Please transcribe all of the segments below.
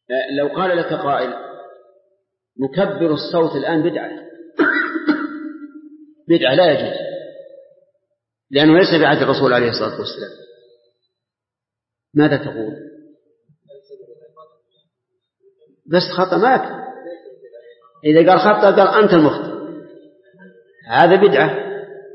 لو قال لك قائل نكبر الصوت الآن بدعة لا يجوز، لأنه ليس بعهد الرسول عليه الصلاة والسلام، ماذا تقول؟ بس خطأ ماك، إذا قال خطأ قال أنت المخطئ، هذا بدعة.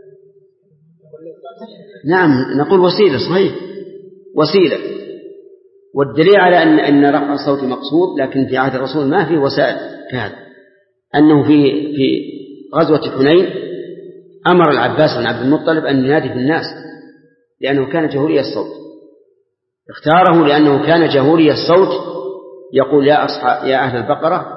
نعم نقول وسيلة، صحيح وسيلة، والدليل على أن رفع الصوت مقصود، لكن في عهد الرسول ما في وسائل كهذا. أنه في غزوة حنين أمر العباس بن عبد المطلب أن ينادي في الناس لأنه كان جهوري الصوت، اختاره لأنه كان جهوري الصوت، يقول يا أهل البقرة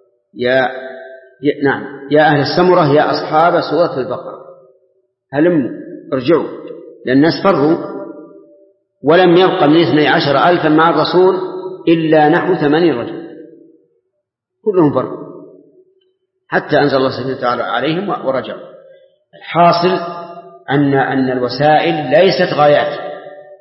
يا أهل السمرة يا أصحاب سورة البقرة هلموا ارجعوا، لأن الناس فروا، ولم يبق من 12,000 مع الرسول إلا نحو 8 رجل كلهم فروا، حتى أنزل الله سبحانه وتعالى عليهم ورجعوا. الحاصل أن الوسائل ليست غايات.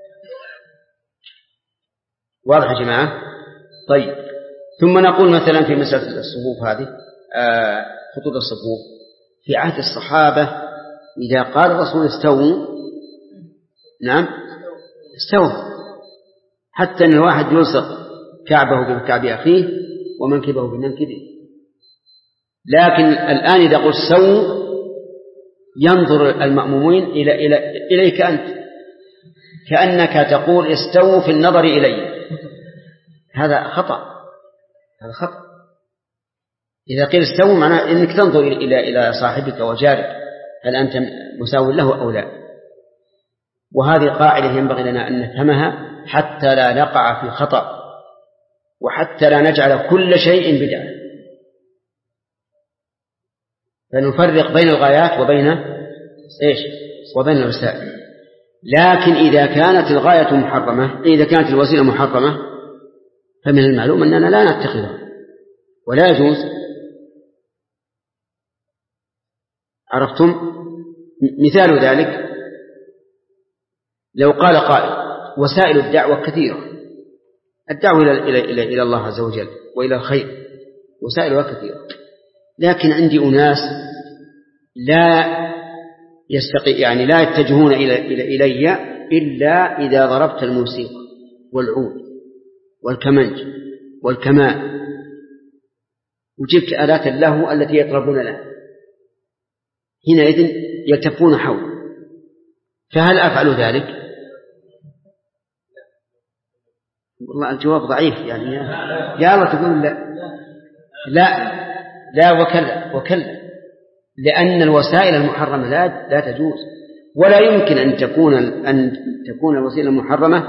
واضح يا جماعة؟ طيب، ثم نقول مثلا في مسألة الصفوف هذه، خطوط الصفوف في عهد الصحابة إذا قال الرسول استووا، نعم استووا، حتى أن الواحد يلصق كعبه بكعب أخيه ومنكبه بمنكبه. لكن الآن إذا قلت استووا ينظر المأمومين إليك أنت، كأنك تقول استووا في النظر إلي، هذا خطأ، هذا خطأ. إذا قيل استووا معناه أنك تنظر إلى صاحبك وجارك، هل أنت مساو له أو لا. وهذه قاعدة ينبغي لنا أن نفهمها حتى لا نقع في خطأ، وحتى لا نجعل كل شيء بدعة، فنفرق بين الغايات وبين الوسائل. لكن إذا كانت الغاية محرمة، إذا كانت الوسيلة محرمة، فمن المعلوم أننا لا نتخذها ولا يجوز. عرفتم؟ مثال ذلك لو قال قائل وسائل الدعوة كثيرة، الدعوة إلى الله عز وجل وإلى الخير وسائلها كثيرة، لكن عندي أناس لا يتجهون إلي إلا إذا ضربت الموسيقى والعود والكمنج والكمان وجبت آلات اللهو التي يطربون لها، حينئذ يلتفون حول، فهل أفعل ذلك؟ والله الجواب ضعيف، يعني يا الله تقول لا وكلا، لأن الوسائل المحرمة لا تجوز، ولا يمكن أن تكون الوسيلة المحرمة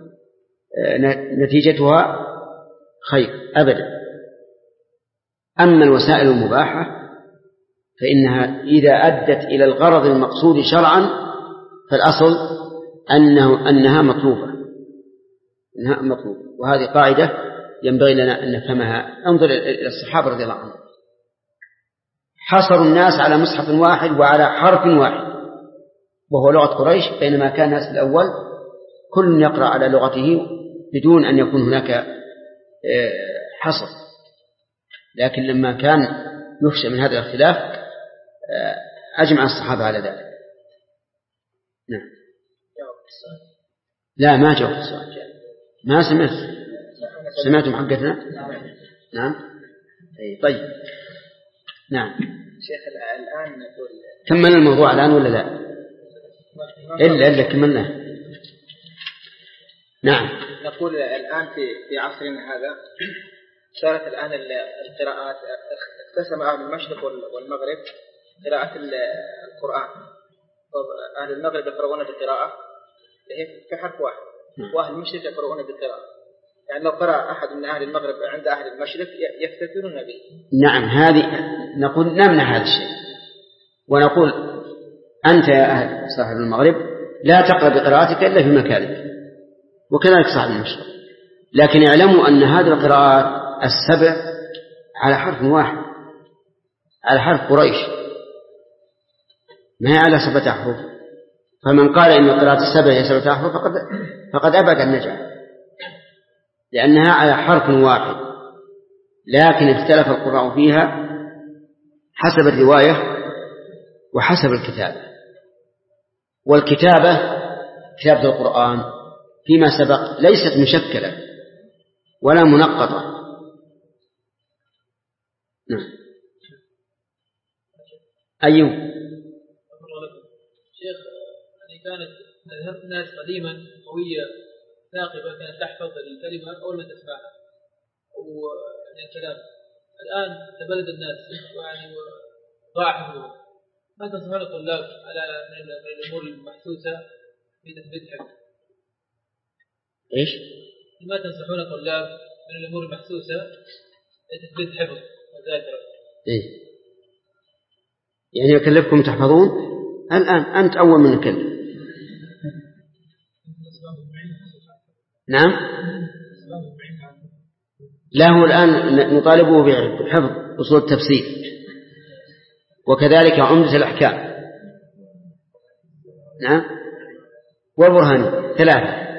نتيجتها خير أبدا. أما الوسائل المباحة فإنها إذا أدت إلى الغرض المقصود شرعا فالأصل أنها مطلوبة، وهذه قاعدة ينبغي لنا أن نفهمها. انظر إلى الصحابة رضي الله عنهم، حصروا الناس على مصحف واحد وعلى حرف واحد وهو لغة قريش، بينما كان الناس الأول كل يقرأ على لغته بدون أن يكون هناك حصر. لكن لما كان يخشى من هذا الاختلاف أجمع الصحابة على ذلك. نعم. لا ما جاوبت السؤال، ما سمعتم حقتنا؟ نعم. طيب نعم. شيخ الآن نقول كملنا الموضوع الآن ولا لا؟ إلا كملنا. نعم. نقول الآن في عصرنا هذا صارت الآن القراءات اقتسم أهل المشرق والمغرب قراءة القرآن، أهل المغرب يقرؤون بالقراءة في حرف واحد، وأهل المشرق يقرؤون بالقراءة، يعني لو قرأ أحد من أهل المغرب عند أهل المشرق يفتتنون به. نعم، هذه نقول نمنع هذا الشيء ونقول أنت يا أهل صاحب المغرب لا تقرأ بقراءتك إلا في مكانك، وكذلك صاحب المشرق، لكن اعلموا أن هذه القراءات السبع على حرف واحد، على حرف قريش، ما هي على 7 أحرف. فمن قال إن قراءة السبع هي 7 أحرف فقد أبعد النجاة، لأنها على حرف واحد لكن اختلف القراء فيها حسب الرواية وحسب الكتابة. والكتابة كتابة القرآن فيما سبق ليست مشكلة ولا منقطة. نعم. أيوه شيخ، كانت مذهب الناس قديما قوية ثاقبة، كانت تحفظ الكلمة أول ما تسمعها والكلام. الآن تبلد الناس يعني ضاع حفظهم. ما تنصحون الطلاب على من الأمور المحسوسة في تثبيت حفظ؟ إيش؟ ما تنصحون الطلاب من الأمور المحسوسة في تثبيت حفظ وذاكرة؟ إيه يعني يكلفكم تحفظون الآن؟ أنت أول من نكلف. نعم. له الآن نطالبه بحفظ أصول التفسير وكذلك عمدة الأحكام. نعم. والبرهاني 3.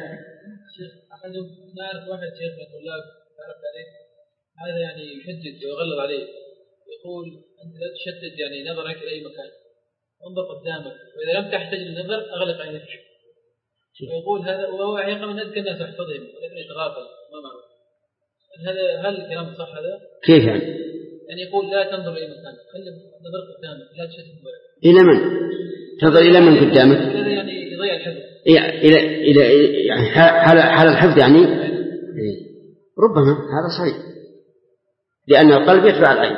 نعرف واحد شيخ من الطلاب تعرفت عليه، هذا يعني يشدد ويغلظ عليه، يقول أنت لا تشتت يعني نظرك إلى أي مكان، انظر قدامك، وإذا لم تحتاج للنظر أغلق عينك. ويقول هذا وهو حقيقة من أذكى الناس يحفظهم ولكن يتغافل ما معه. هل الكلام صح هذا؟ كيف يعني؟ يعني يقول لا تنظر إلى مكان، خلي نظر قدامك، لا تشتت نظرك. إلى من؟ تنظر إلى من قدامك؟ هذا يعني يضيع الحفظ. إلى يعني حال الحفظ يعني ربما هذا صحيح، لأن القلب يتبع العين.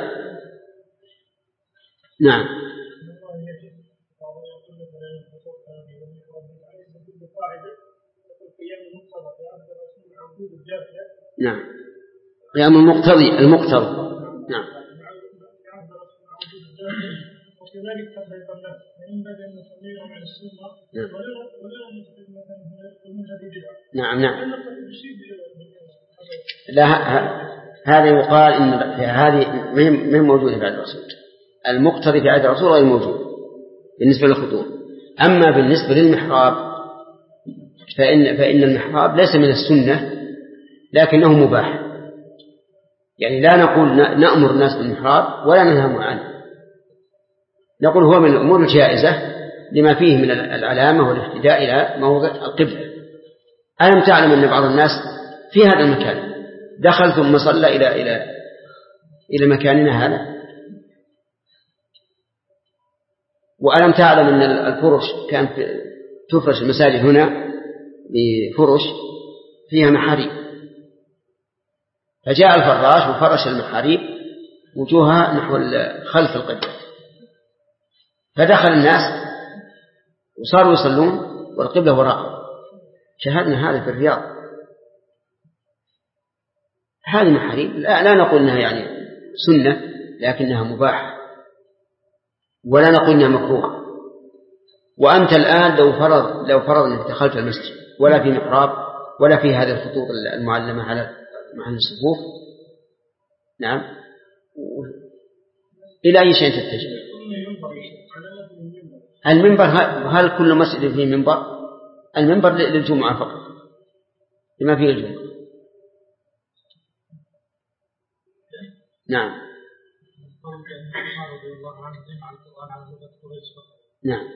نعم. نعم. قيام المقتضي نعم. وكذلك تبعيض الناس من باب أن نسميهم عن السنة ولا نعم. نعم. لا هذا يقال إن هذه من موجودة في عهد الرسول. المقتضي في عهد الرسول غير موجود بالنسبة للخطوة. أما بالنسبة للمحراب فإن المحراب ليس من السنة لكنه مباح. يعني لا نقول نأمر الناس بالمحراب ولا ننهى عنه، نقول هو من الأمور الجائزة لما فيه من العلامة والاهتداء إلى موضع القبلة. ألم تعلم أن بعض الناس في هذا المكان دخل ثم صلى إلى مكاننا هذا؟ وألم تعلم أن الفرش كانت تفرش المساجد هنا بفرش فيها محاريب، فجاء الفراش وفرش المحاريب وجوهها نحو خلف القبلة، فدخل الناس وصاروا يصلون والقبلة وراءهم. شاهدنا هذا في الرياض. هذه محاريب لا نقول انها يعني سنة لكنها مباحة، ولا نقول انها مكروهة. وأنت الآن لو فرض أنك دخلت المسجد ولا في محراب ولا في هذه الخطوط المعلمة على محل الصفوف، نعم، إلى أي شيء تتجه؟ المنبر هل كل مسجد فيه منبر؟ المنبر للجمعة فقط لما فيه الجمعة. نعم. نعم.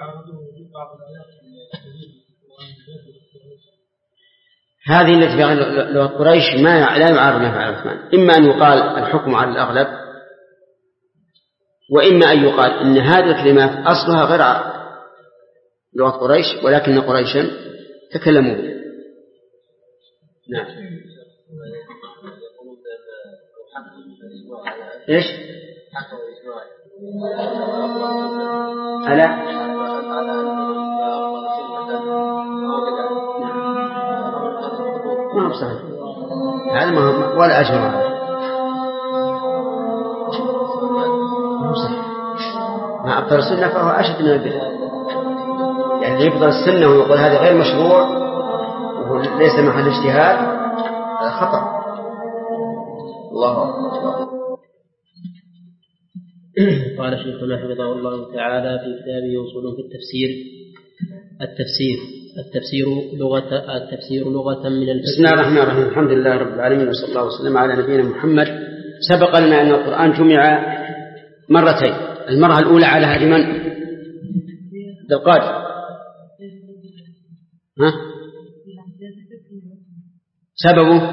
هذه التي في لغة قريش لا يعارض ما فعل عثمان. إما أن يقال الحكم على الأغلب، وإما أن يقال إن هذه الكلمات أصلها غير لغة قريش ولكن قريشا تكلموا بها. نعم. إيش؟ ألا ما هو صحيح هذا ما هو ولا أجمع ما أبطل السنة فهو أشد من البدع. يعني يبطل السنة ويقول هذا غير مشروع وليس محل اجتهاد هذا خطأ. الله أكبر. قال شيخنا حفظه الله تعالى في كتابه أصول في التفسير: التفسير لغة من الفسر. بسم الله الرحمن الرحيم. الحمد لله رب العالمين، وصلى الله وسلم على نبينا محمد سبق لنا أن القرآن جمع مرتين، المرة الأولى على هذه من؟ عبد القادر. ها؟ سببه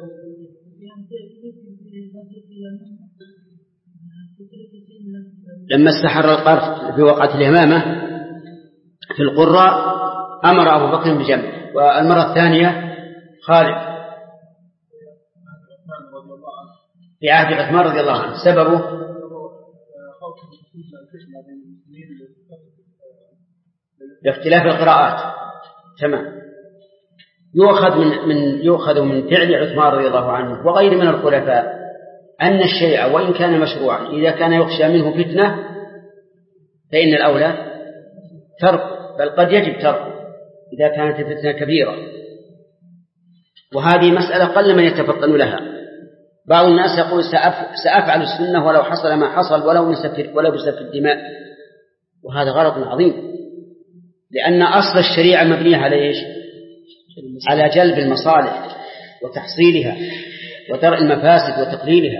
لما استحر القرف في وقعة اليمامة في القراء أمر أبو بكر بجمع. والمرة الثانية خالد في عهد عثمان رضي الله عنه، سببه لاختلاف القراءات. تمام. يؤخذ من فعل عثمان رضي الله عنه وغير من الخلفاء أن الشيء وإن كان مشروعا إذا كان يخشى منه فتنة فإن الأولى ترك، بل قد يجب ترك إذا كانت الفتنة كبيرة. وهذه مسألة قل من يتفطن لها. بعض الناس يقول سأفعل السنة ولو حصل ما حصل ولو بسفك الدماء، وهذا غلط عظيم، لأن أصل الشريعة مبنية على إيش؟ على جلب المصالح وتحصيلها ودرء المفاسد وتقليلها.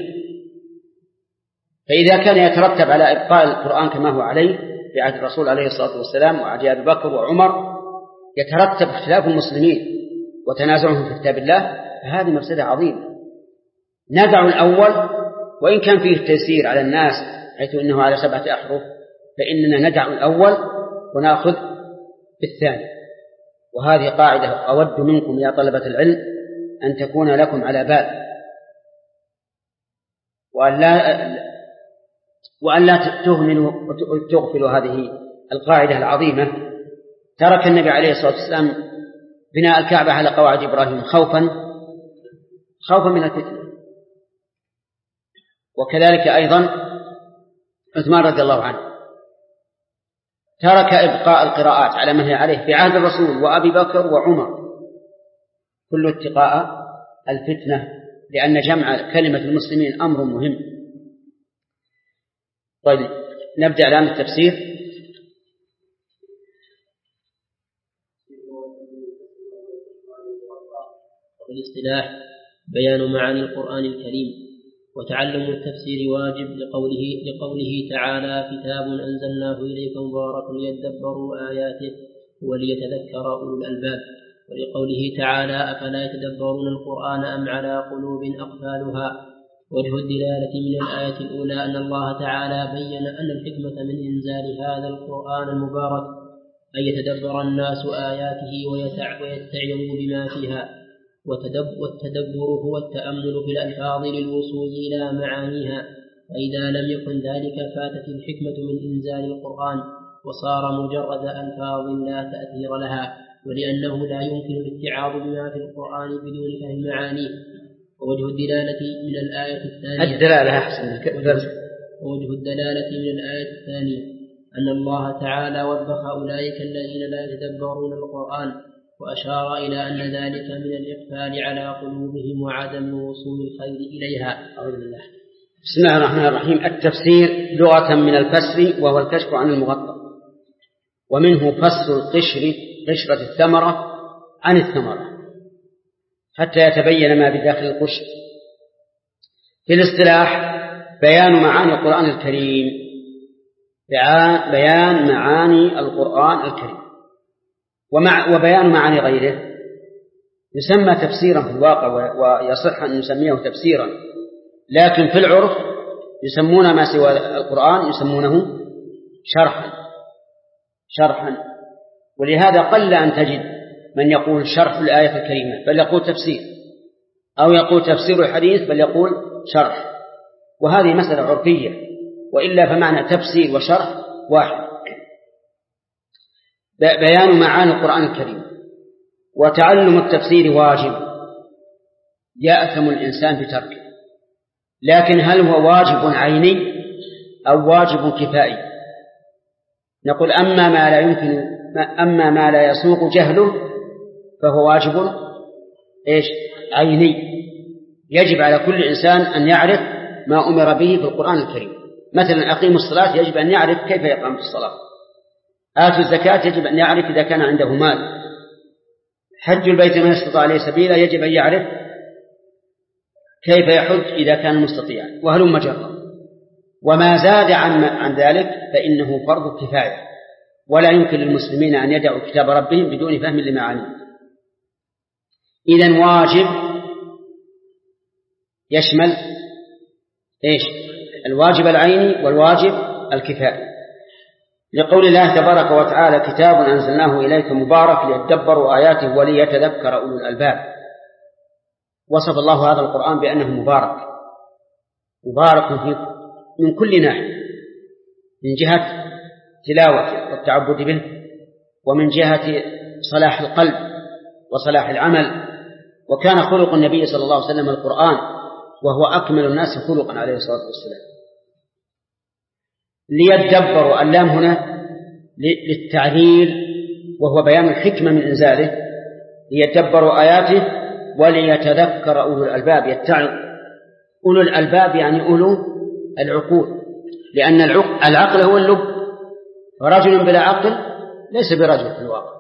فإذا كان يترتب على إبقاء القرآن كما هو عليه في عهد الرسول عليه الصلاة والسلام وعهد أبي بكر وعمر يترتب اختلاف المسلمين وتنازعهم في كتاب الله، فهذه مفسدة عظيمة. ندع الأول وإن كان فيه تيسير على الناس حيث إنه على 7 أحرف، فإننا ندع الأول ونأخذ بالثاني. وهذه قاعدة أود منكم يا طلبة العلم أن تكون لكم على بال، وأن لا تهملوا وتغفلوا هذه القاعدة العظيمة. ترك النبي عليه الصلاة والسلام بناء الكعبة على قواعد إبراهيم خوفا من الفتنة. وكذلك أيضا عثمان رضي الله عنه ترك إبقاء القراءات على ما هي عليه في عهد الرسول وأبي بكر وعمر، كل اتقاء الفتنة، لأن جمع كلمة المسلمين أمر مهم. طيب نبدأ الآن التفسير. بالاصطلاح بيان معاني القرآن الكريم. وتعلم التفسير واجب لقوله تعالى كتاب أنزلناه إليك مبارك ليدبروا آياته وليتذكر أولو الألباب. ولقوله تعالى أفلا يتدبرون القرآن أم على قلوب أقفالها. وجه الدلالة من الآية الأولى أن الله تعالى بين أن الحكمة من إنزال هذا القرآن المبارك أن يتدبر الناس آياته ويتعظوا بما فيها. والتدبر هو التأمل في الألفاظ للوصول إلى معانيها، فإذا لم يكن ذلك فاتت الحكمة من إنزال القرآن وصار مجرد ألفاظ لا تأثير لها، ولأنه لا يمكن الاتعاظ بما في القرآن بدون فهم معانيه. ووجه الدلالة من الآية الثانية أن الله تعالى وبخ أولئك الذين لا يتدبرون القرآن، وأشار إلى أن ذلك من الإقفال على قلوبهم وعدم وصول الخير إليها. أعوذ بالله. بسم الله الرحمن الرحيم. التفسير لغة من الفسر وهو الكشف عن المغطى، ومنه فسر قشرة الثمرة عن الثمرة حتى يتبين ما بداخل القشر. في الاصطلاح بيان معاني القرآن الكريم، بيان معاني القرآن الكريم وبيان معاني غيره يسمى تفسيرا في الواقع، ويصح أن نسميه تفسيرا، لكن في العرف يسمون ما سوى القرآن يسمونه شرحا. ولهذا قل أن تجد من يقول شرح الآية الكريمة بل يقول تفسير، أو يقول تفسير الحديث بل يقول شرح، وهذه مسألة عرفية، وإلا فمعنى تفسير وشرح واحد. بيان معاني القرآن الكريم. وتعلم التفسير واجب يأثم الإنسان بتركه، لكن هل هو واجب عيني أو واجب كفائي؟ نقول أما ما لا يسوق جهله فهو واجب عيني، يجب على كل إنسان أن يعرف ما أمر به في القرآن الكريم. مثلا أقيموا الصلاة يجب أن يعرف كيف يقام الصلاة، آتوا الزكاة يجب أن يعرف إذا كان عنده مال، حج البيت من استطاع إليه سبيلا يجب أن يعرف كيف يحج إذا كان مستطيعا؟ وهلم جرا. وما زاد عن ذلك فإنه فرض كفاية، ولا يمكن للمسلمين أن يدعوا كتاب ربهم بدون فهم لمعانيه. إذن واجب يشمل إيش؟ الواجب العيني والواجب الكفائي، لقول الله تبارك وتعالى: كتاب أنزلناه إليك مبارك ليدبروا آياته وليتذكر أولو الألباب. وصف الله هذا القرآن بأنه مبارك من كل ناحية، من جهة تلاوته والتعبد به، ومن جهة صلاح القلب وصلاح العمل. وكان خلق النبي صلى الله عليه وسلم القرآن، وهو أكمل الناس خلقا عليه الصلاة والسلام. ليدبروا، اللام هنا للتعليل، وهو بيان الحكمة من إنزاله. ليدبروا آياته وليتذكر أولو الألباب، يتعظ. أولو الألباب يعني أولو العقول، لأن العقل هو اللب، ورجل بلا عقل ليس برجل في الواقع.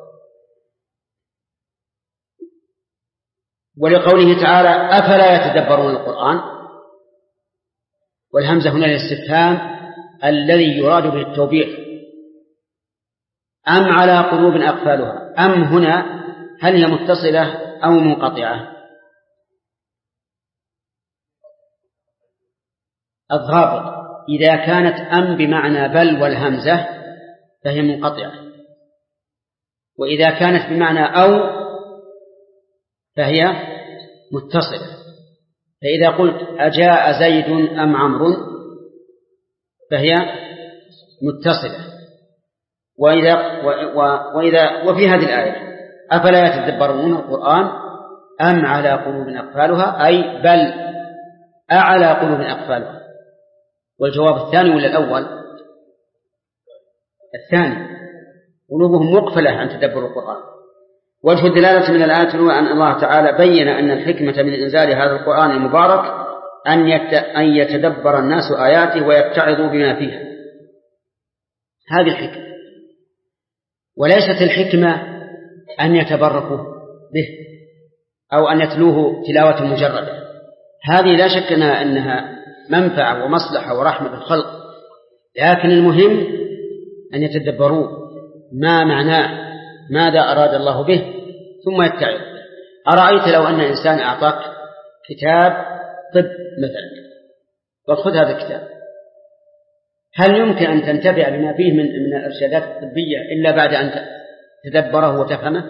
ولقوله تعالى: أفلا يتدبرون القرآن، والهمزة هنا للاستفهام الذي يراد به التوبيخ. أم على قلوب أقفالها، أم هنا هل هي متصلة أو منقطعة؟ الضابط إذا كانت أم بمعنى بل والهمزة فهي منقطعة، وإذا كانت بمعنى أو فهي متصلة. فإذا قلت: أجاء زيد أم عمرو فهي متصلة. وفي هذه الآية: أفلا يتدبرون القرآن أم على قلوب أقفالها، أي بل أعلى قلوب أقفالها. والجواب الثاني ولا الأول؟ الثاني، قلوبهم مقفلة عن تدبر القرآن. وجه الدلالة من الآية هو أن الله تعالى بين أن الحكمة من إنزال هذا القرآن المبارك أن يتدبر الناس آياته ويتعظوا بما فيها. هذه الحكمة، وليست الحكمة أن يتبركوا به أو أن يتلوه تلاوة مجردة. هذه لا شك أنها منفعة ومصلحة ورحمة بالخلق، لكن المهم أن يتدبروا ما معناه، ماذا أراد الله به، ثم يتعظ. أرأيت لو أن إنسان أعطاك كتاب طب مثلا، وخذ هذا الكتاب، هل يمكن أن تنتفع بما فيه من الإرشادات الطبية إلا بعد أن تدبره وتفهمه؟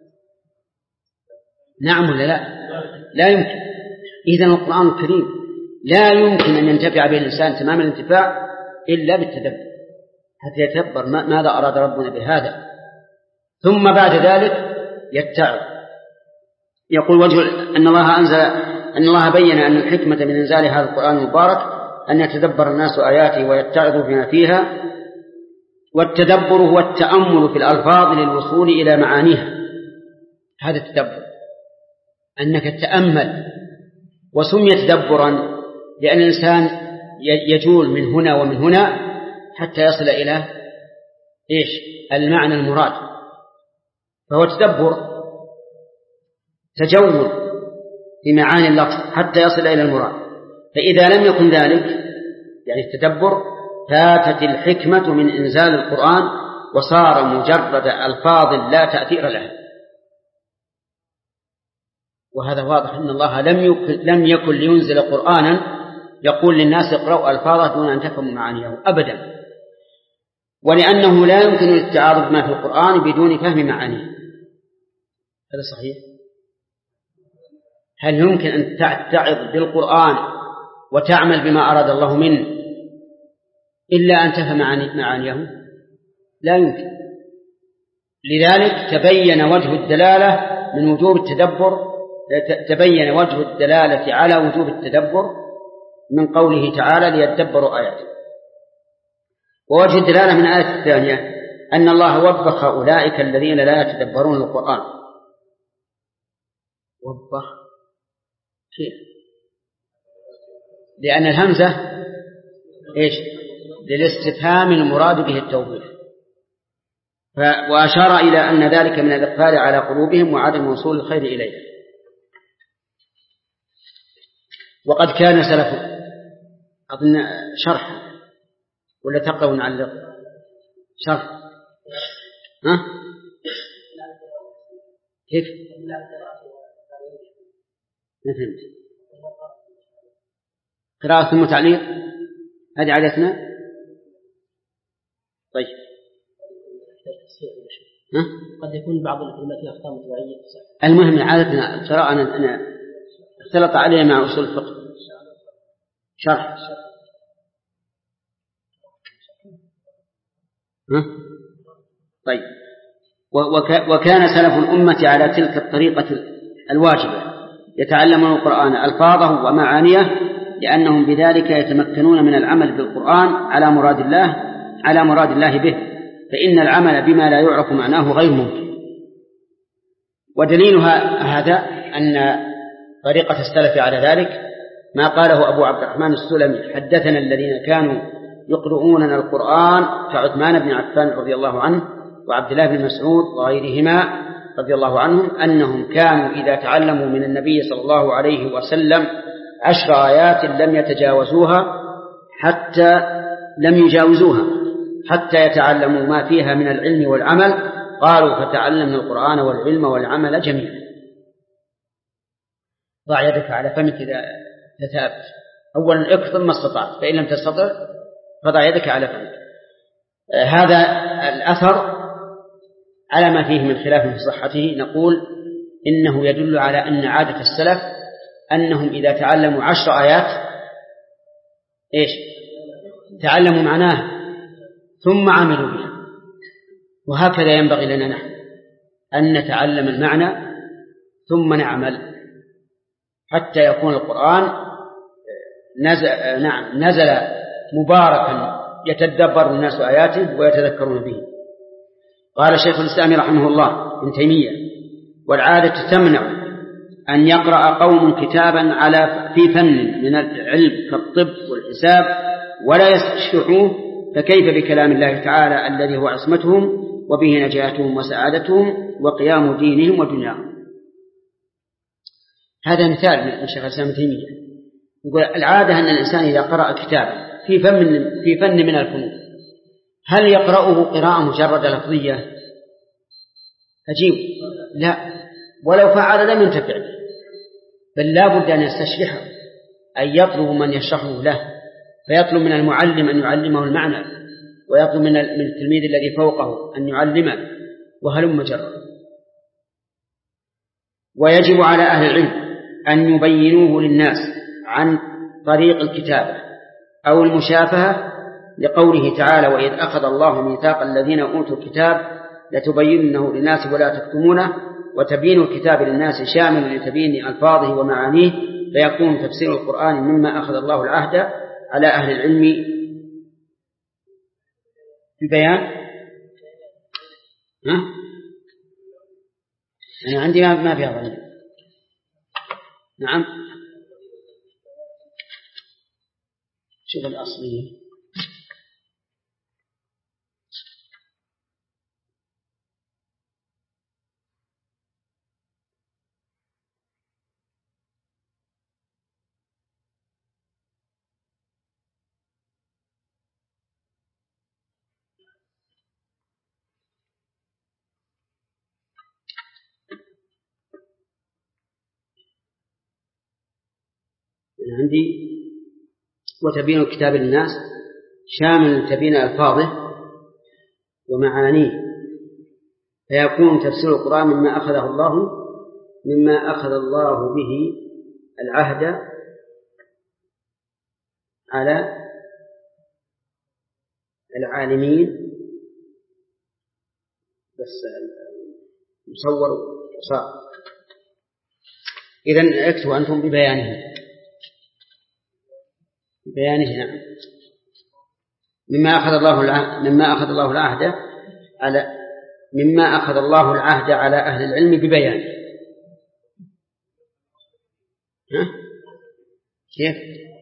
نعم ولا لا؟ لا يمكن. إذن القرآن الكريم لا يمكن أن ينتفع به الإنسان تمام الانتفاع إلا بالتدبر، حتى يتدبر ماذا أراد ربنا بهذا، ثم بعد ذلك يتعظ. يقول وجه أن الله بين أن الحكمة من إنزال هذا القرآن المبارك أن يتدبر الناس آياته ويتعظوا بما فيها. والتدبر هو التأمل في الألفاظ للوصول إلى معانيها. هذا التدبر، أنك تتأمل. وسمي تدبرا لأن الإنسان يجول من هنا ومن هنا حتى يصل إلى المعنى المراد، فهو تدبر، تجول في معاني اللفظ حتى يصل إلى المراد. فإذا لم يكن ذلك، يعني التدبر، فاتت الحكمة من إنزال القرآن وصار مجرد ألفاظ لا تأثير لها. وهذا واضح أن الله لم يكن لينزل قرآنا يقول للناس اقرأوا ألفاظه دون أن تفهموا معانيه أبدا، ولأنه لا يمكن التعارض ما في القرآن بدون فهم معانيه. هذا صحيح. هل يمكن أن تتعظ بالقرآن وتعمل بما أراد الله منه إلا أن تفهم معانيه؟ لا يمكن. لذلك تبين وجه الدلالة من وجوب التدبر، تبين وجه الدلالة على وجوب التدبر من قوله تعالى ليدبروا آياته. ووجه الدلالة من الآية الثانية أن الله وبخ أولئك الذين لا يتدبرون القرآن. وبخ كيف؟ لأن الهمزة للاستفهام المراد به التوبيخ، وأشار إلى أن ذلك من الإقبال على قلوبهم وعدم وصول الخير إليه. وقد كان سلف أظن شرح ولا تقرأ ونعلق شرح ها؟ كيف؟ ما فهمت. قراءة ثم تعليق هذه عادتنا. طيب ها؟ قد يكون بعض الكلمات فيها أخطاء مطبعية. المهم عادتنا القراءة أنا اختلط عليها مع أصول الفقه شرح ها؟ طيب وكان سلف الأمة على تلك الطريقة الواجبة يتعلمون القرآن ألفاظه ومعانيه لأنهم بذلك يتمكنون من العمل بالقرآن على مراد الله به، فإن العمل بما لا يعرف معناه غير ممكن. ودليل هذا أن طريقة السلف على ذلك ما قاله أبو عبد الرحمن السلمي: حدثنا الذين كانوا يقرؤوننا القرآن كعثمان بن عفان رضي الله عنه وعبد الله بن مسعود وغيرهما رضي الله عنهم أنهم كانوا إذا تعلموا من النبي صلى الله عليه وسلم 10 آيات لم يجاوزوها حتى يتعلموا ما فيها من العلم والعمل، قالوا فتعلمنا القرآن والعلم والعمل جميعا. ضع يدك على فمك إذا تتابت. أولا اكثر ما استطعت، فإن لم تستطع فضع يدك على فمك. هذا الأثر على ما فيه من خلاف في صحته نقول إنه يدل على أن عادة السلف أنهم إذا تعلموا 10 آيات تعلموا معناها ثم عملوا بها. وهكذا ينبغي لنا نحن أن نتعلم المعنى ثم نعمل حتى يكون القرآن نزل مباركا يتدبر الناس آياته ويتذكرون به. قال شيخ الإسلام رحمه الله ابن تيمية: والعادة تمنع أن يقرأ قوم كتابا في فن من العلم كالطب والحساب ولا يستشرحوه، فكيف بكلام الله تعالى الذي هو عصمتهم وبه نجاتهم وسعادتهم وقيام دينهم ودنياهم. هذا مثال من شيخ الإسلام ابن تيمية. يقول العادة أن الإنسان إذا قرأ كتابا في فن من الفنون هل يقرأه قراءة مجرد لفظية؟ أجيب لا، ولو فعل لم ينتفع به، بل لا بد أن يستشرحه، أن يطلب من يشرحه له، فيطلب من المعلم أن يعلمه المعنى، ويطلب من التلميذ الذي فوقه أن يعلمه، وهلم جرا. ويجب على أهل العلم أن يبينوه للناس عن طريق الكتابة أو المشافهة، لقوله تعالى: وإذ أخذ الله ميثاق الذين أوتوا الكتاب لتبيننه للناس ولا تكتمونه، وتبيين الكتاب للناس شامل لتبيين ألفاظه ومعانيه، فيكون تفسير القرآن مما أخذ الله العهد على أهل العلم ببيان. أنا عندي ما فيها ظن. نعم، شوف الأصلية. عندي وتبين الكتاب للناس شامل تبين ألفاظه ومعانيه، فيكون تفسير القرآن مما أخذ الله به العهد على العالمين. بس مصور وصار. إذن اكتبوا أنتم ببيانه. نعم. مما أخذ الله العهد على أهل العلم ببيانه. كيف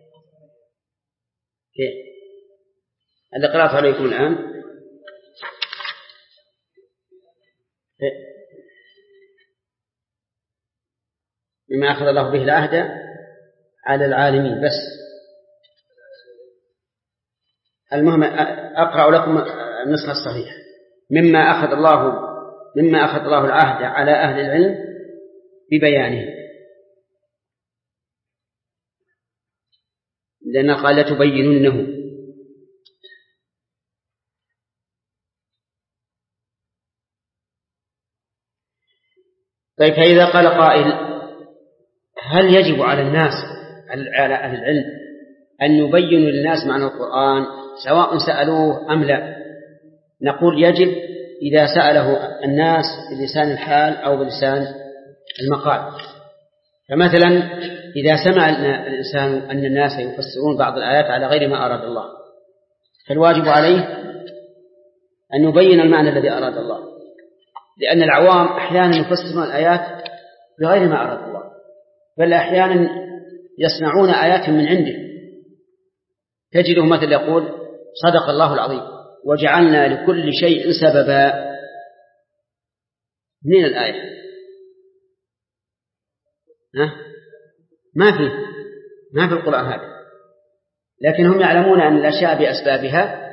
اللي قرأت عليكم الآن؟ مما أخذ الله به العهد على العالمين بس. المهم أقرأ لكم النسخة الصحيحة. مما أخذ الله العهد على أهل العلم ببيانه، لأن قال لتبيننه. طيب، فإذا قال قائل هل يجب على الناس على أهل العلم أن يبينوا للناس معنى القرآن سواء سألوه أم لا؟ نقول يجب إذا سأله الناس بلسان الحال أو بلسان المقال. فمثلا إذا سمع الإنسان أن الناس يفسرون بعض الآيات على غير ما أراد الله، فالواجب عليه أن يبين المعنى الذي أراد الله، لأن العوام أحيانا يفسرون الآيات بغير ما أراد الله، بل أحيانا يصنعون آيات من عنده. تجده مثل يقول صدق الله العظيم وجعلنا لكل شيء سببا. من الآية ما في القرآن هذا، لكن هم يعلمون أن الأشياء بأسبابها،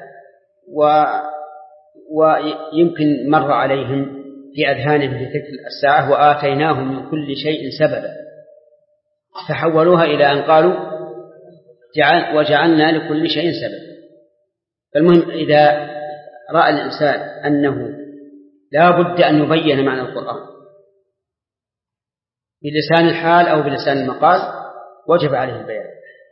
ويمكن مر عليهم في أذهانهم في تلك الساعة وآتيناهم من كل شيء سببا، فحولوها إلى أن قالوا وجعلنا لكل شيء سببا. فالمهم إذا رأى الإنسان أنه لا بد أن يبين معنى القرآن بلسان الحال أو بلسان المقال وجب عليه البيان.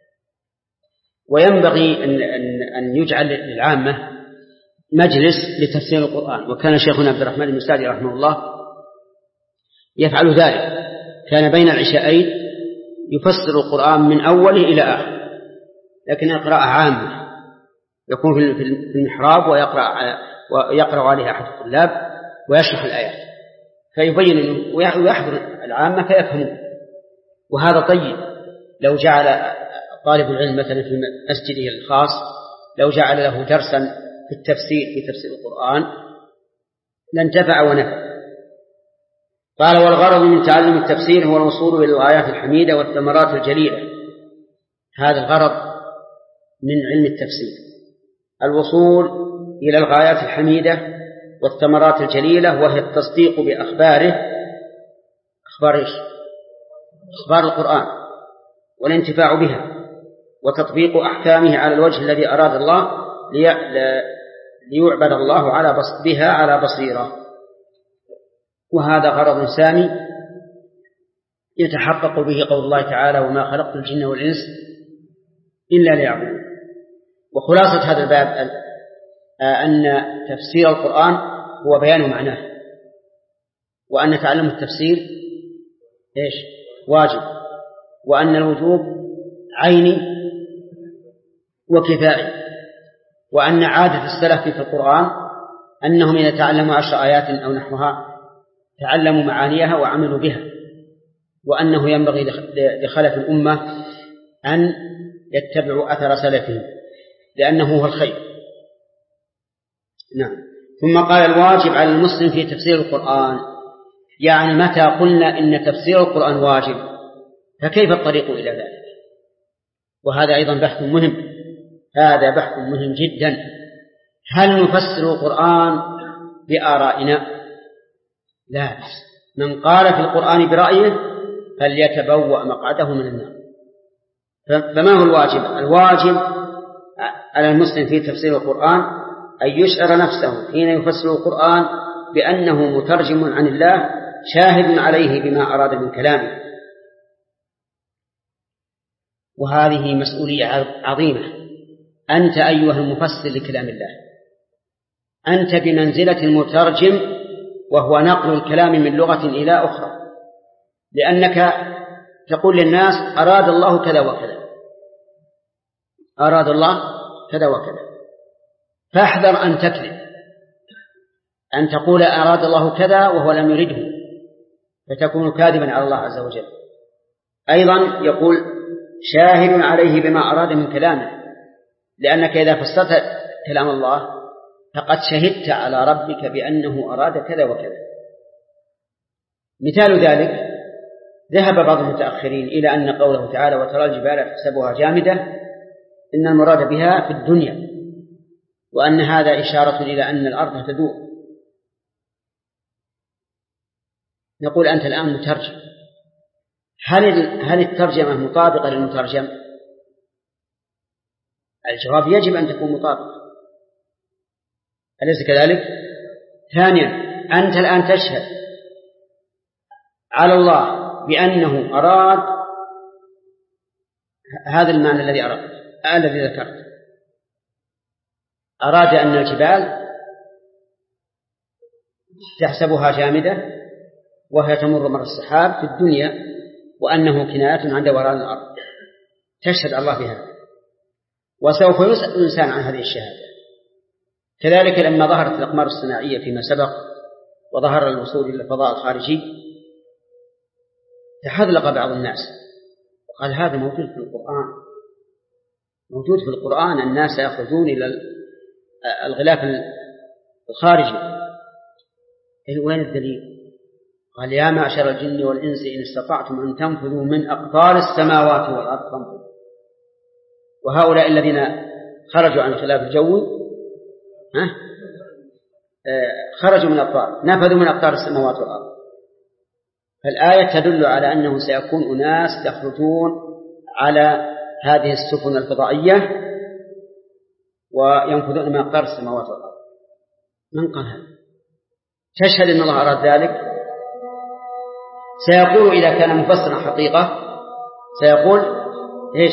وينبغي أن يجعل للعامة مجلس لتفسير القرآن، وكان شيخنا عبد الرحمن المساعدي رحمه الله يفعل ذلك. كان بين العشاءين يفسر القرآن من أوله إلى آخر، لكن قراءة عامة، يكون في المحراب ويقرأ عليها أحد الطلاب ويشرح الآيات فيبين ويحضر العامة فيفهمون. وهذا طيب. لو جعل طالب العلم مثلا في مسجده الخاص لو جعل له درسا في التفسير في تفسير القرآن لانتفع ونفع. قال والغرض من تعلم التفسير هو الوصول إلى الغايات الحميدة والثمرات الجليلة. هذا الغرض من علم التفسير، الوصول إلى الغايات الحميدة والثمرات الجليلة، وهي التصديق بأخباره، أخبار القرآن، والانتفاع بها وتطبيق أحكامه على الوجه الذي أراد الله ليعبد الله بها على بصيرة. وهذا غرض سامي يتحقق به قول الله تعالى وما خلقت الجن والإنس إلا ليعبدون. وخلاصة هذا الباب أن تفسير القرآن هو بيان معناه، وأن تعلم التفسير واجب، وأن الوجوب عيني وكفائي، وأن عادة السلف في القرآن أنهم إذا تعلموا 10 آيات أو نحوها تعلموا معانيها وعملوا بها، وأنه ينبغي لخلف الأمة أن يتبعوا أثر سلفهم لأنه هو الخير. نعم. ثم قال الواجب على المسلم في تفسير القرآن، يعني متى قلنا إن تفسير القرآن واجب فكيف الطريق إلى ذلك؟ وهذا أيضا بحث مهم، هذا بحث مهم جدا. هل نفسر القرآن بآرائنا؟ لا، من قال في القرآن برأيه فليتبوأ مقعده من النار. فما هو الواجب؟ الواجب على المسلم في تفسير القرآن أن يشعر نفسه حين يفسر القرآن بأنه مترجم عن الله شاهد عليه بما أراد من كلامه. وهذه مسؤولية عظيمة. أنت أيها المفسر لكلام الله أنت بمنزلة المترجم، وهو نقل الكلام من لغة إلى أخرى، لأنك تقول للناس أراد الله كذا وكذا، أراد الله كذا وكذا، فاحذر أن تكذب، أن تقول أراد الله كذا وهو لم يرده، فتكون كاذبا على الله عز وجل. أيضا يقول شاهد عليه بما أراد من كلامه، لأنك إذا فسرت كلام الله فقد شهدت على ربك بأنه أراد كذا وكذا. مثال ذلك ذهب بعض المتأخرين إلى أن قوله تعالى وترى الجبال تحسبها جامدة إن المراد بها في الدنيا، وأن هذا إشارة إلى أن الأرض تدور. نقول أنت الآن مترجم، هل الترجمة مطابقة للمترجم؟ الجواب يجب أن تكون مطابقة، أليس كذلك؟ ثانيا، أنت الآن تشهد على الله بأنه أراد هذا المعنى الذي ذكرت، أراد أن الجبال تحسبها جامدة وهي تمر مر السحاب في الدنيا، وأنه كناية عن دوران الأرض. تشهد الله بها، وسوف يسأل الإنسان عن هذه الشهادة. كذلك لما ظهرت الأقمار الصناعية فيما سبق وظهر الوصول إلى الفضاء الخارجي، تحذلق بعض الناس وقال هذا موجود في القرآن، موجود في القرآن، الناس يأخذون إلى الغلاف الخارجي. وين الدليل؟ قال يا معشر الجن والإنس إن استطعتم أن تنفذوا من أقطار السماوات والأرض فانفذوا. وهؤلاء الذين خرجوا عن الخلاف الجوي خرجوا من أقطار، نفذوا من أقطار السماوات والأرض. فالآية تدل على أنه سيكون أناس يخرجون على هذه السفن الفضائية وينفذون من أقطار السماوات والأرض. من قال هذا؟ تشهد أن الله أراد ذلك؟ سيقول إذا كان مفسرا حقيقة سيقول إيش؟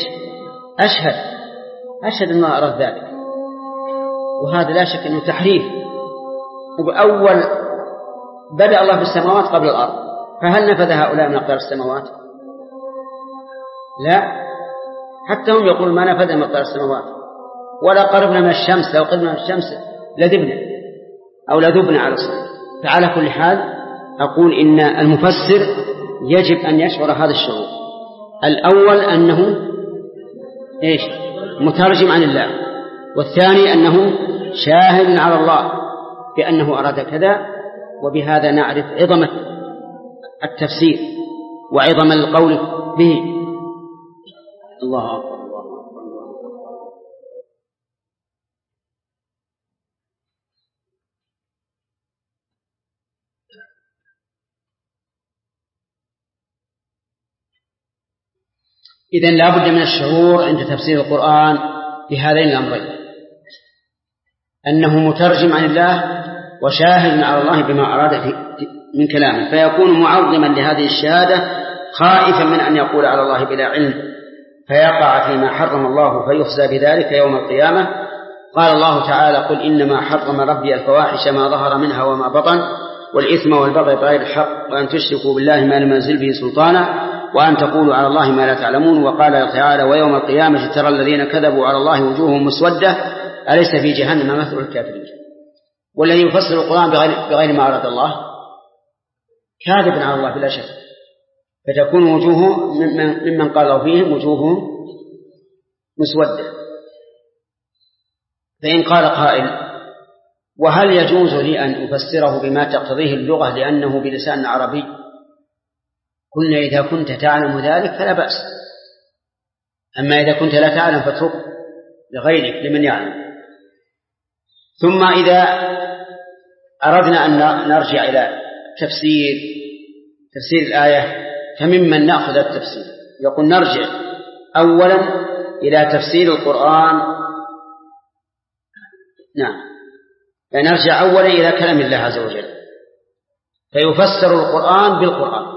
أشهد أن الله أراد ذلك. وهذا لا شك أنه تحريف. أول بدأ الله بالسماوات قبل الأرض، فهل نفذ هؤلاء من أقطار السماوات؟ لا، حتى هم يقول ما نفذ من أقطار السماوات ولا قربنا من الشمس، لو قربنا من الشمس لذبنا أو لذبنا على الصلاة. فعلى كل حال أقول إن المفسر يجب أن يشعر هذا الشعور. الأول أنه إيش؟ مترجم عن الله، والثاني أنه شاهد على الله بأنه أراد كذا. وبهذا نعرف عظمة التفسير وعظم القول به. الله أكبر. إذن لا بد من الشعور عند تفسير القرآن بهذين الأمرين، أنه مترجم عن الله وشاهد على الله بما أراد من كلامه، فيكون معظما لهذه الشهادة خائفا من أن يقول على الله بلا علم فيقع فيما حرم الله فيخزى بذلك يوم القيامة. قال الله تعالى قل إنما حرم ربي الفواحش ما ظهر منها وما بطن والإثم والبغي بغير الحق وأن تشركوا بالله ما لم ينزل به سلطانا وأن تقولوا على الله ما لا تعلمون. وقال تعالى ويوم القيامة ترى الذين كذبوا على الله وجوههم مسودة أليس في جهنم مثل الكافرين. والذي يفسر القرآن بغير ما أراد الله كاذب على الله بلا شك، فتكون وجوههم ممن قال فيهم وجوههم مسودة. فإن قال قائل وهل يجوز لي أن أفسره بما تقتضيه اللغة لأنه بلسان عربي؟ قلنا إذا كنت تعلم ذلك فلا بأس، أما إذا كنت لا تعلم فاترك لغيرك لمن يعلم. ثم إذا أردنا أن نرجع إلى تفسير الآية فممن نأخذ التفسير؟ يقول نرجع أولا إلى تفسير القرآن. نعم، نرجع أولا إلى كلام الله عز وجل فيفسر القرآن بالقرآن،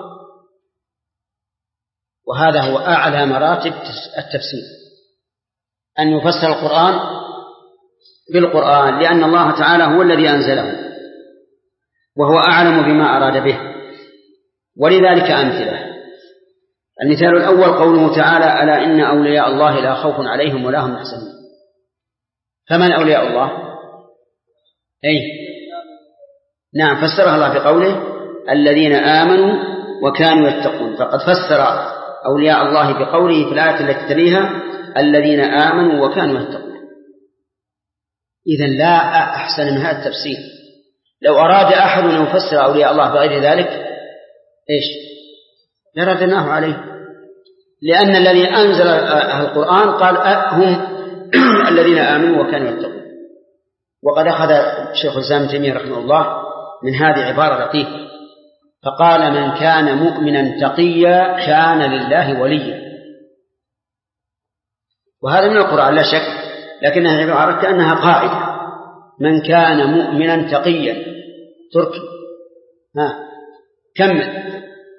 وهذا هو أعلى مراتب التفسير، أن يفسر القرآن بالقرآن، لأن الله تعالى هو الذي أنزله وهو أعلم بما أراد به. ولذلك أمثلة. المثال الأول قوله تعالى ألا إن أولياء الله لا خوف عليهم ولا هم يحزنون. فمن أولياء الله؟ نعم، فسرها الله بقوله الذين آمنوا وكانوا يتقون، فقد فسر أولياء الله بقوله في الآية التي تليها الذين آمنوا وكانوا يتقون. إذن لا أحسن من هذا التفسير. لو أراد أحد أن يفسر أولياء الله بغير ذلك لرددناه عليه، لأن الذي أنزل القرآن قال هم الذين آمنوا وكانوا يتقون. وقد أخذ شيخ الإسلام ابن تيمية رحمه الله من هذه عبارة لطيفة، فقال من كان مؤمنا تقيا كان لله وليا. وهذا من القرآن لا شك، لكنها عبارة كأنها قاعدة، من كان مؤمنا تقيا. تركي كمل.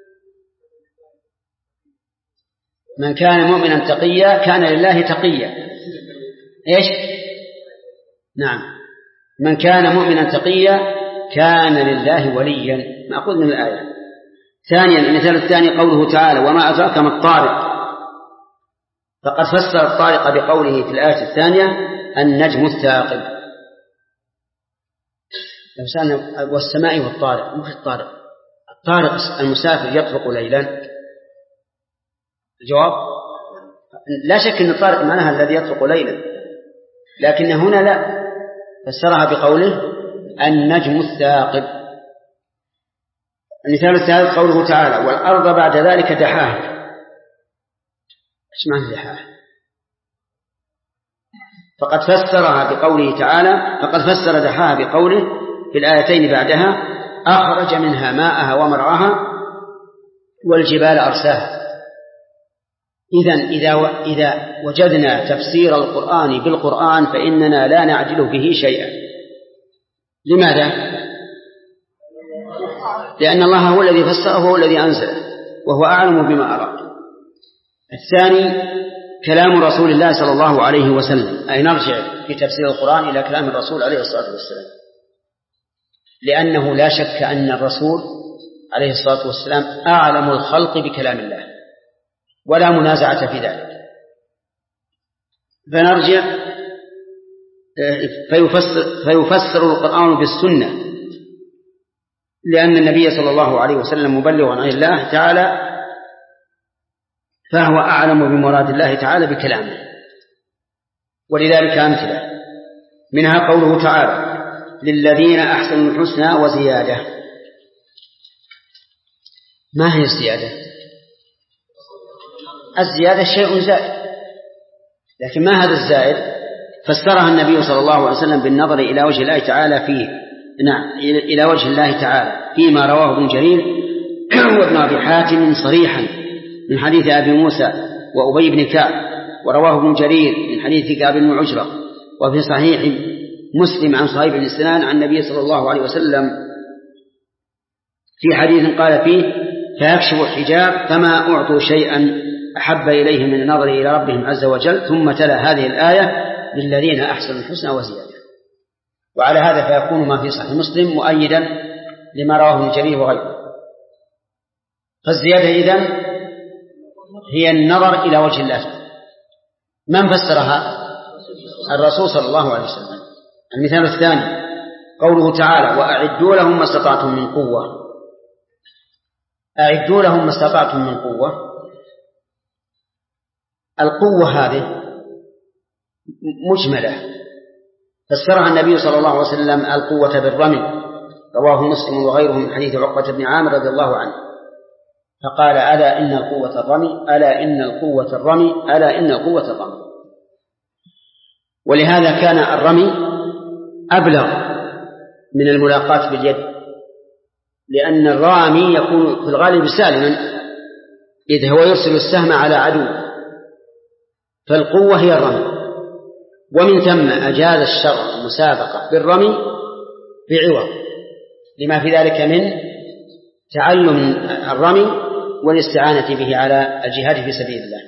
من كان مؤمنا تقيا كان لله تقيا. إيش؟ نعم، من كان مؤمنا تقيا كان لله وليا، مأخوذ من الآية. ثانيا المثال الثاني قوله تعالى وما أدراك ما الطارق، فقد فسر الطارق بقوله في الآية الثانية النجم الثاقب. لو سألنا والسماء والطارق، مش الطارق، الطارق المسافر يطرق ليلا. الجواب لا شك أن الطارق معناها الذي يطرق ليلا، لكن هنا لا، فسرها بقوله النجم الثاقب. المثال الثالث قوله تعالى والأرض بعد ذلك دحاها. ايش معنى دحاها؟ فقد فسرها بقوله تعالى، فقد فسر دحاها بقوله في الآيتين بعدها أخرج منها ماءها ومرعاها والجبال أرساها. إذا وجدنا تفسير القرآن بالقرآن فإننا لا نعدل به شيئا. لماذا؟ لأن الله هو الذي فسره وهو الذي أنزله وهو أعلم بما أراد. الثاني كلام رسول الله صلى الله عليه وسلم، أي نرجع في تفسير القرآن إلى كلام الرسول عليه الصلاة والسلام، لأنه لا شك أن الرسول عليه الصلاة والسلام أعلم الخلق بكلام الله ولا منازعة في ذلك. فنرجع فيفسر القرآن بالسنة، لأن النبي صلى الله عليه وسلم مبلغ عن الله تعالى، فهو أعلم بمراد الله تعالى بكلامه. ولذلك أمثلة منها قوله تعالى للذين أحسنوا الحسنى وزيادة. ما هي الزيادة؟ الزيادة شيء زائد، لكن ما هذا الزائد؟ فسرها النبي صلى الله عليه وسلم بالنظر إلى وجه الله تعالى فيه، نعم، إلى وجه الله تعالى فيما رواه ابن جرير وابن أبي حاتم صريحا من حديث أبي موسى وأبي بن كعب، ورواه ابن جرير من حديث كعب بن عجرة، وفي صحيح مسلم عن صهيب بن سنان عن النبي صلى الله عليه وسلم في حديث قال فيه فيكشف الحجاب فما أعطوا شيئا أحب إليهم من النظر إلى ربهم عز وجل، ثم تلا هذه الآية للذين أحسنوا الحسنى وزيادة. وعلى هذا فيكون ما في صحيح مسلم مؤيدا لما رواه ابن جرير وغيره. فالزيادة إذن هي النظر إلى وجه الله. من فسرها؟ الرسول صلى الله عليه وسلم. المثال الثاني قوله تعالى وأعدوا لهم ما استطعتم من قوة. أعدوا لهم ما استطعتم من قوة. القوة هذه مجملة، فسرها النبي صلى الله عليه وسلم القوة بالرمي، رواه مسلم وغيره من حديث عقبة بن عامر رضي الله عنه، فقال ألا إن القوة الرمي، ألا إن القوة الرمي، ألا إن القوة الرمي. ولهذا كان الرمي أبلغ من الملاقاة باليد، لأن الرامي يكون في الغالب سالما إذ هو يرسل السهم على عدو، فالقوة هي الرمي. ومن ثم أجاز الشرع المسابقة بالرمي بعوض لما في ذلك من تعلم الرمي والاستعانة به على الجهاد في سبيل الله.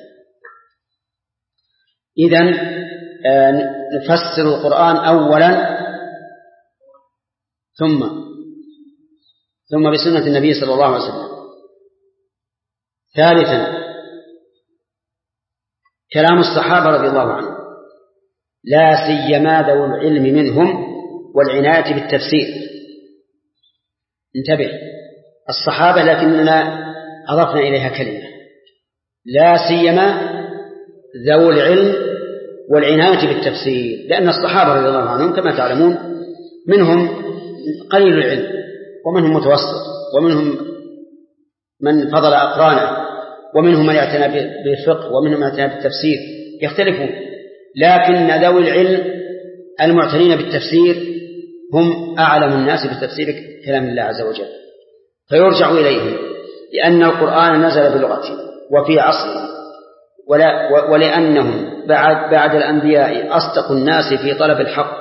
إذن نفسر القرآن أولا ثم بسنة النبي صلى الله عليه وسلم. ثالثا كلام الصحابة رضي الله عنهم، لا سيما ذو العلم منهم والعناية بالتفسير. انتبه، الصحابة لكننا أضفنا إليها كلمة، لا سيما ذو العلم والعناية بالتفسير، لأن الصحابة رضي الله عنهم كما تعلمون منهم قليل العلم ومنهم متوسط ومنهم من فضل أقرانه، ومنهم من يعتنى بالفقه ومنهم من يعتنى بالتفسير، يختلفون، لكن ذوي العلم المعتنين بالتفسير هم أعلم الناس بتفسير كلام الله عز وجل، فيرجع إليهم، لأن القرآن نزل بلغته وفي عصره، ولأنهم بعد الأنبياء أصدق الناس في طلب الحق.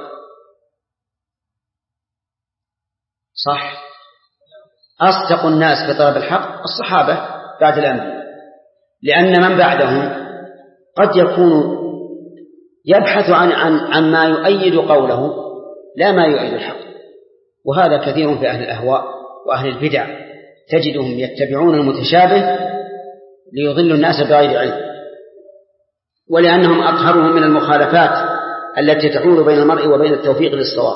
صح، أصدق الناس في طلب الحق الصحابة بعد الأنبياء، لأن من بعدهم قد يكون يبحث عن ما يؤيد قوله لا ما يؤيد الحق، وهذا كثير في أهل الأهواء وأهل البدع، تجدهم يتبعون المتشابه ليضلوا الناس بغير علم، ولأنهم أطهرهم من المخالفات التي تحول بين المرء وبين التوفيق للصواب،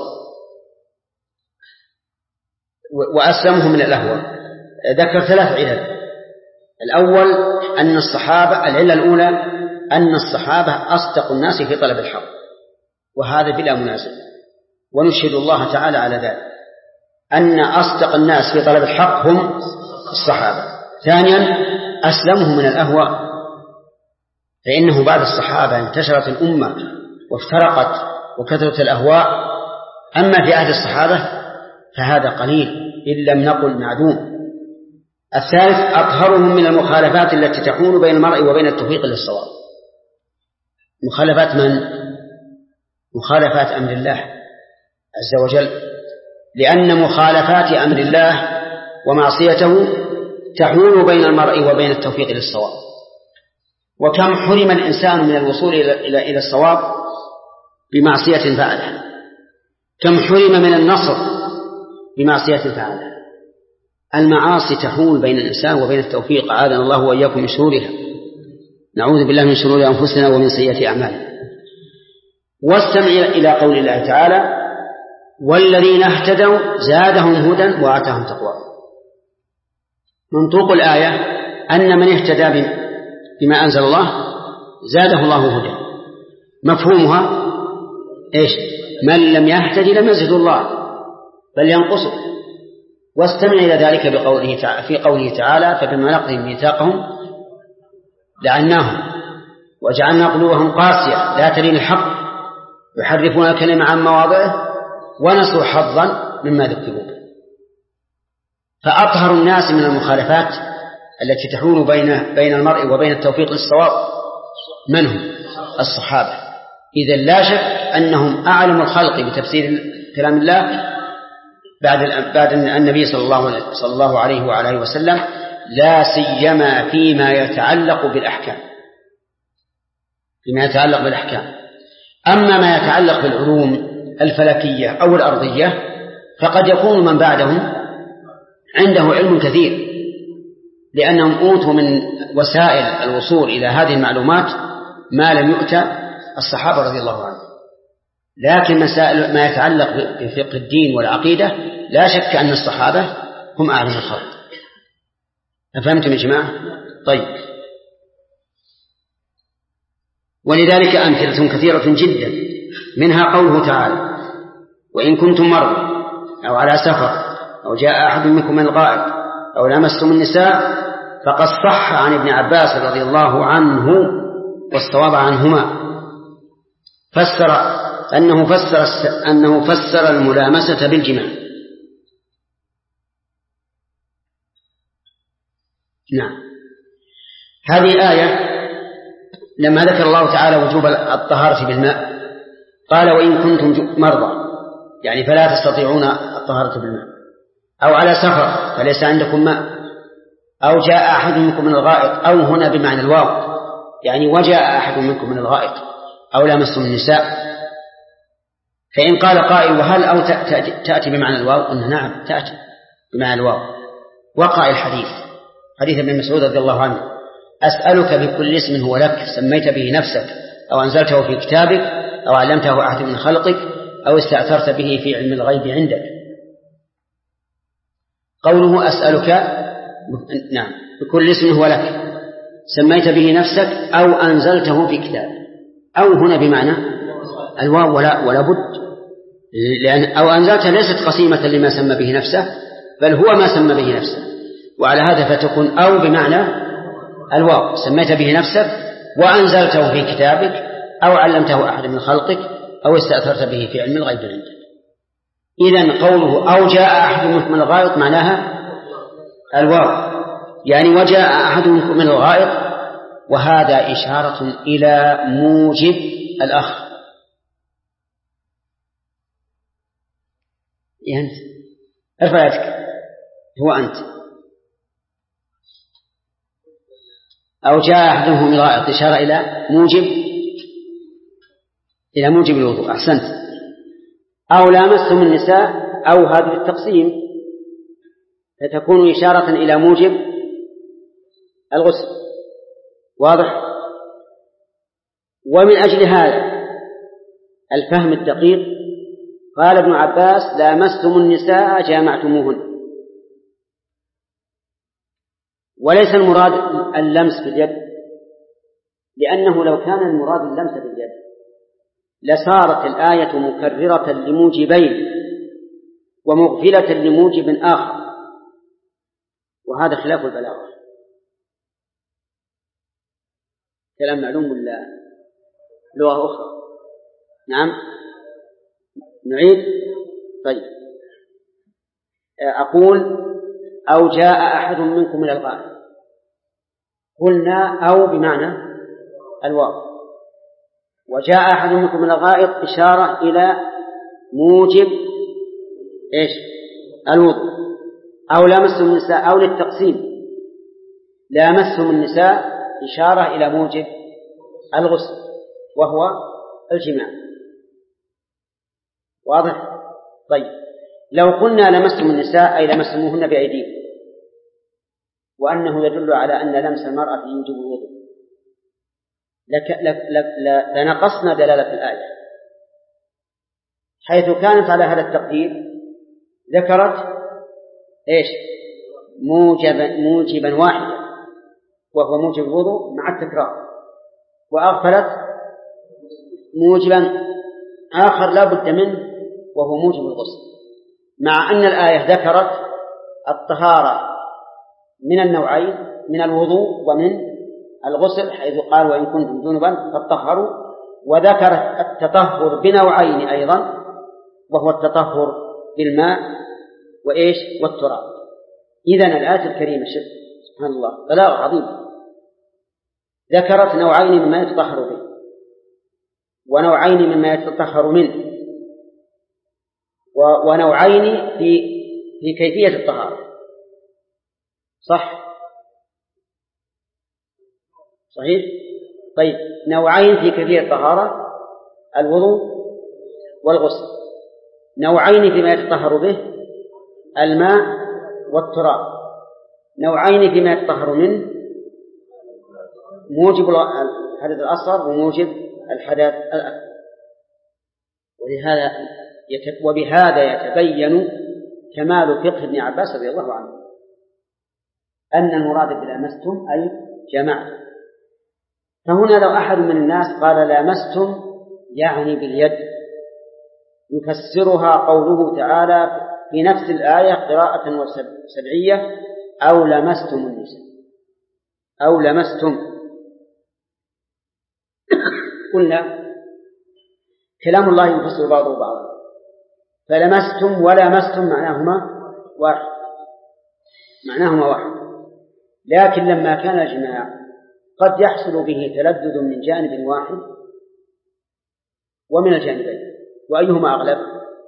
وأسلمهم من الأهواء. ذكر 3 علل. الأول أن الصحابة، العلة الأولى أن الصحابة أصدق الناس في طلب الحق، وهذا بلا منازع، ونشهد الله تعالى على ذلك أن أصدق الناس في طلب الحق هم الصحابة. ثانيا أسلمهم من الأهواء، فإنه بعد الصحابة انتشرت الأمة وافترقت وكثرت الأهواء، أما في عهد الصحابة فهذا قليل إن لم نقل معدوم. الثالث أطهرهم من المخالفات التي تحول بين المرء وبين التوفيق للصواب. مخالفات من؟ مخالفات أمر الله عز وجل، لأن مخالفات أمر الله ومعصيته تحول بين المرء وبين التوفيق للصواب. وكم حرم الإنسان من الوصول إلى الصواب بمعصية فعلها، كم حرم من النصر بمعصية فعلها. المعاصي تحول بين الإنسان وبين التوفيق، أعاذنا الله وإياكم من شرورها، نعوذ بالله من شرور أنفسنا ومن سيئات أعمالنا. واستمع إلى قول الله تعالى: والذين اهتدوا زادهم هدى وآتاهم تقوى. منطوق الآية أن من اهتدى بما أنزل الله زاده الله هدى. مفهومها إيش؟ من لم يهتدي لم يزد الله بل ينقصه. واستمع إلى ذلك في قوله تعالى: فبما نقضهم ميثاقهم لعناهم وجعلنا قلوبهم قاسية لا تلين الحق يحرفون الكلمة عن مواضعه ونسوا حظا مما ذكروا به. فأطهر الناس من المخالفات التي تحول بين المرء وبين التوفيق للصواب من هم؟ الصحابة. إذا لا شك أنهم أعلم الخلق بتفسير كلام الله بعد النبي صلى الله عليه وعلى وسلم، لا سيما فيما يتعلق بالأحكام. أما ما يتعلق بالعلوم الفلكية أو الأرضية فقد يكون من بعدهم عنده علم كثير، لأنهم أوتوا من وسائل الوصول إلى هذه المعلومات ما لم يؤت الصحابة رضي الله عنهم. لكن مسائل ما يتعلق بفقه الدين والعقيدة لا شك أن الصحابة هم أعلم الخلق. أفهمتم يا جماعة؟ طيب. ولذلك أمثلة كثيرة جدا، منها قوله تعالى: وإن كنتم مرضى أو على سفر أو جاء أحد منكم من الغائط أو لمستم النساء، فقد صح عن ابن عباس رضي الله عنه والصواب عنهما أنه فسر الملامسة بالجماع. نعم. هذه آية لما ذكر الله تعالى وجوب الطهارة بالماء قال: وإن كنتم مرضى، يعني فلا تستطيعون الطهارة بالماء، أو على سفر فليس عندكم ماء، أو جاء أحد منكم من الغائط، أو هنا بمعنى الواو يعني وجاء أحد منكم من الغائط، أو لمستم النساء. فإن قال قائل: وهل أو تأتي بمعنى الواو؟ قلنا نعم تأتي بمعنى الواو. وقع الحديث، حديث ابن مسعود رضي الله عنه: أسألك بكل اسم هو لك سميت به نفسك أو أنزلته في كتابك أو علمته أحد من خلقك أو استأثرت به في علم الغيب عندك. قوله أسألك نعم بكل اسم هو لك سميت به نفسك أو أنزلته في كتابك، أو هنا بمعنى الواو ولا بد، لأن أو أنزلته ليست قسيمة لما سمى به نفسه بل هو ما سمى به نفسه، وعلى هذا فتكون أو بمعنى الواو، سميت به نفسك وأنزلته في كتابك أو علمته أحد من خلقك أو استأثرت به في علم الغيب عندك. إذن قوله أو جاء أحد منكم من الغائط معناها الواو، يعني وجاء أحد منكم من الغائط، وهذا إشارة إلى موجب الأخ. أنت ارفع يدك، هو أنت. أو جاء أحد منكم من الغائط إشارة إلى موجب الوضوء. أحسنت. أو لامستم النساء، أو هذا التقسيم فتكون إشارة إلى موجب الغسل. واضح؟ ومن أجل هذا الفهم الدقيق قال ابن عباس لامستم النساء جامعتموهن، وليس المراد اللمس باليد، لأنه لو كان المراد اللمس باليد لصارت الآية مكررة لموجبين ومغفلة لموجب آخر، وهذا خلاف البلاغة. كلام معلوم ولا لغة أخرى؟ نعم نعيد. طيب أقول أو جاء أحد منكم من الغائط، قلنا أو بمعنى الواو، وجاء أحد منكم من الغائط إشارة إلى موجب إيش؟ الوضوء. أو لامستم النساء أو للتقسيم، لامستم النساء إشارة إلى موجب الغسل وهو الجماع. واضح؟ طيب لو قلنا لمستم النساء أي لمستموهن بأيديكم، وأنه يدل على أن لمس المرأة يوجب الوضوء، لنقصنا دلالة الآية، حيث كانت على هذا التقدير ذكرت إيش؟ موجبا واحدا وهو موجب الوضوء مع التكرار، وأغفلت موجبا آخر لا بد منه وهو موجب الغسل، مع أن الآية ذكرت الطهارة من النوعين، من الوضوء ومن الغسل، حيث قال وإن كنتم جنبا فاطهروا، وذكرت التطهر بنوعين أيضا وهو التطهر بالماء وإيش؟ والتراب. إذن الآية الكريمة سبحان الله بلاغ عظيم، ذكرت نوعين مما يتطهر به ونوعين مما يتطهر منه ونوعين في كيفية الطهارة. صحيح؟ طيب نوعين في كيفية الطهارة، الوضوء والغسل، نوعين فيما يتطهر به، الماء والتراب، نوعين فيما يتطهر منه، موجب الحدث الأصغر وموجب الحدث الأكبر. وبهذا يتبين كمال فقه ابن عباس رضي الله عنه، أن المراد بلامستم أي جمعتم. فهنا لو أحد من الناس قال لامستم يعني باليد، يفسرها قوله تعالى في نفس الآية قراءة وسبعية أو لمستم النساء، أو لمستم. قلنا كلام الله يفسر بعضه بعضا، فلمستم ولمستم معناهما واحد، لكن لما كان الجماع قد يحصل به تلذذ من جانب واحد ومن الجانبين، وأيهما أغلب؟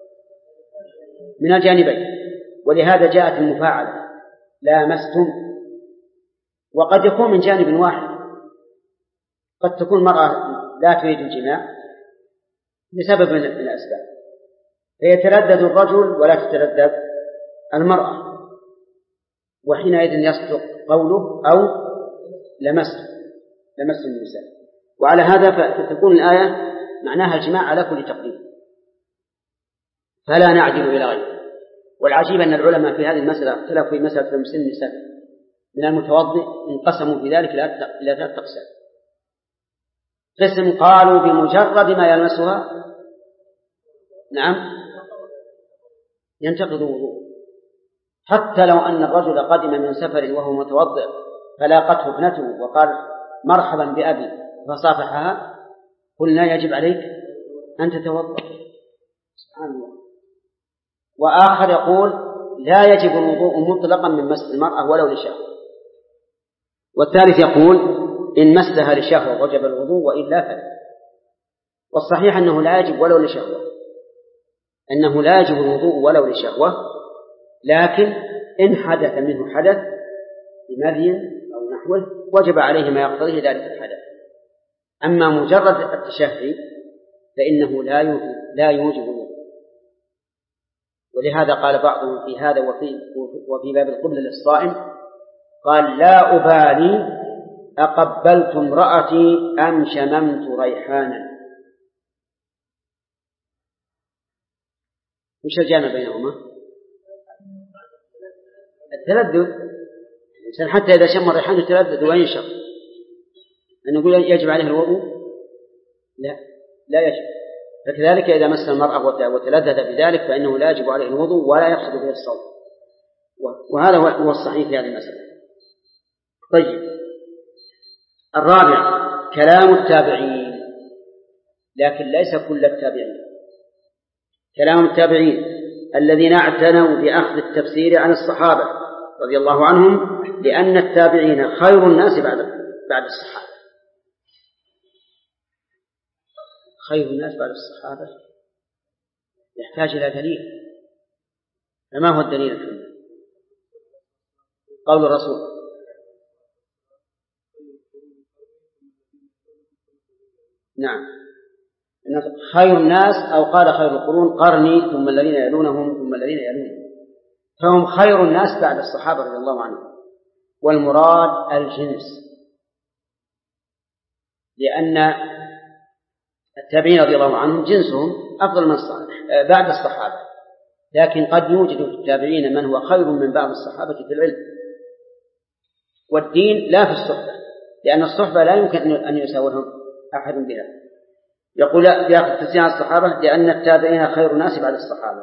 من الجانبين، ولهذا جاءت المفاعلة لامستم. وقد يكون من جانب واحد، قد تكون مرأة لا تريد الجماع لسبب من الأسباب فيتلذذ الرجل ولا تتلذذ المرأة، وحينئذ يصدق قوله أو لمستم النساء. وعلى هذا فتكون الآية معناها الجماع على كل تقدير، فلا نعدل إلى غيره. والعجيب أن العلماء في هذه المسألة اختلفوا في مسألة لمس النساء من المتوضئ، انقسموا في ذلك إلى 3 أقسام. قسم قالوا بمجرد ما يلمسها ينتقض وضوء، حتى لو أن الرجل قدم من سفر وهو متوضئ فلاقته ابنته وقال مرحبا بأبي فصافحها قلنا يجب عليك أن تتوضأ. سبحان الله. وآخر يقول لا يجب الوضوء مطلقا من مس المرأة ولو لشهوة. والثالث يقول إن مسها لشهوة وجب الوضوء وإلا فلا. والصحيح أنه لا يجب ولو لشهوة، أنه لا يجب الوضوء ولو لشهوة، لكن إن حدث منه حدث بمذي أو نحوه وجب عليه ما يقتضيه ذلك الحدث. أما مجرد التشهي فإنه لا يوجب الوضوء. ولهذا قال بعضهم في هذا وفي باب القبلة للصائم قال لا أبالي أقبلت امرأتي أم شممت ريحانا. وش الجامع بينهما؟ التلذذ. الإنسان حتى إذا شم الريحان يتلذذ وينشط. أن نقول يجب عليه الوضوء؟ لا يجب. فكذلك إذا مس المرأة وتلذذ بذلك فإنه لا يجب عليه الوضوء ولا يفسد به الصوم. وهذا هو الصحيح في هذه المسألة. طيب، الرابع كلام التابعين، لكن ليس كل التابعين. كلام التابعين الذين اعتنوا بأخذ التفسير عن الصحابة رضي الله عنهم، لأن التابعين خير الناس بعد الصحابة. خير الناس بعد الصحابة يحتاج إلى دليل. فما هو الدليل الحمد؟ قول الرسول نعم خير الناس، أو قال خير القرون قرني ثم الذين يلونهم ثم الذين يلونهم، فهم خير الناس بعد الصحابة رضي الله عنهم. والمراد الجنس، لأن التابعين رضي الله عنهم جنسهم أفضل من بعد الصحابة، لكن قد يوجد في التابعين من هو خير من بعض الصحابة في العلم والدين لا في الصحبة، لأن الصحبة لا يمكن أن يساويهم أحد بها. يقول يأخذ تفسير الصحابة لأن التابعين خير الناس بعد الصحابة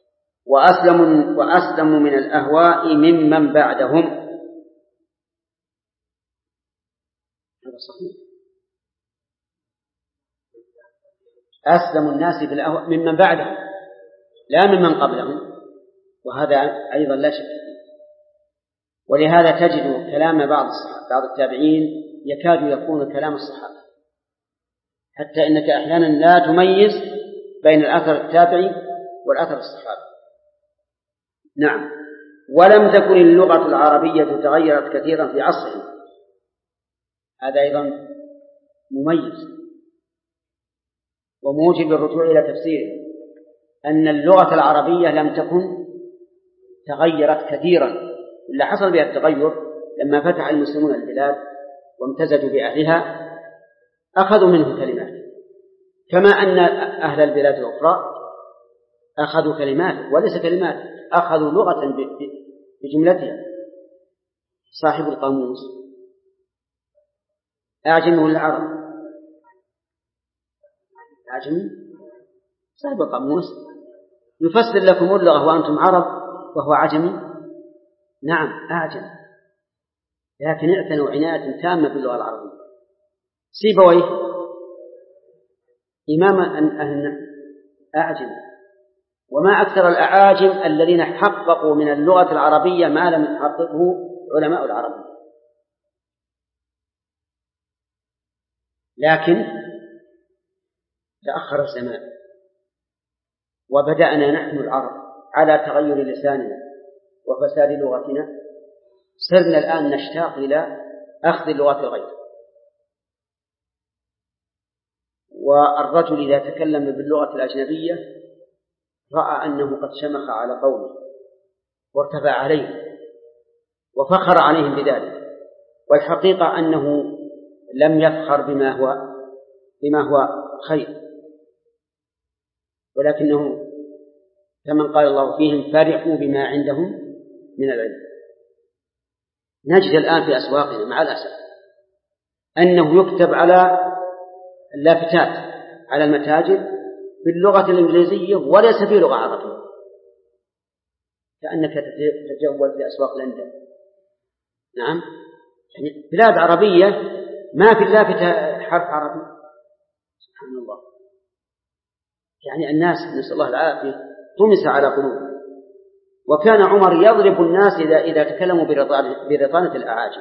وأسلم من الأهواء ممن بعدهم. هذا صحيح. أسلم الناس بالأهواء ممن بعدهم لا ممن قبلهم، وهذا أيضا لا شك فيه. ولهذا تجد كلام بعض التابعين يكاد يكون كلام الصحابة، حتى إنك أحيانا لا تميز بين الأثر التابعي والأثر الصحابي. نعم. ولم تكن اللغة العربية تغيرت كثيرا في عصرهم، هذا أيضا مميز وموجب الرجوع إلى تفسيره، أن اللغة العربية لم تكن تغيرت كثيرا، إلا حصل بها التغير لما فتح المسلمون البلاد وامتزجوا بأهلها أخذوا منه كلمات، كما أن أهل البلاد الأخرى أخذوا كلمات وليس كلمات، أخذوا لغة بجملتها. صاحب القاموس أعجمي ولا عربي؟ أعجمي. صاحب القاموس يفسر لكم اللغة وأنتم عرب وهو عجمي. نعم أعجمي، لكن اعتنوا عناية تامة باللغة العربية. سيبويه إمام أهل أعجم، وما أكثر الأعاجم الذين حققوا من اللغة العربية ما لم يحققه علماء العربية. لكن تأخر الزمان وبدأنا نحن العرب على تغير لساننا وفساد لغتنا، صرنا الآن نشتاق إلى أخذ اللغات الغير. والرجل إذا تكلم باللغة الأجنبية رأى أنه قد شمخ على قومه وارتفع عليه وفخر عليهم بذلك، والحقيقة أنه لم يفخر بما هو خير، ولكنه كما قال الله فيهم فرحوا بما عندهم من العلم. نجد الآن في أسواقنا مع الأسف أنه يكتب على اللافتات على المتاجر باللغة الإنجليزية وليس في لغة عربية، كأنك تتجول في أسواق لندن. نعم، يعني بلاد عربية ما في إلا حرف عربي. سبحان الله. يعني الناس نسأل الله العافية طمس على قلوبهم. وكان عمر يضرب الناس إذا تكلموا برطانة الأعاجم.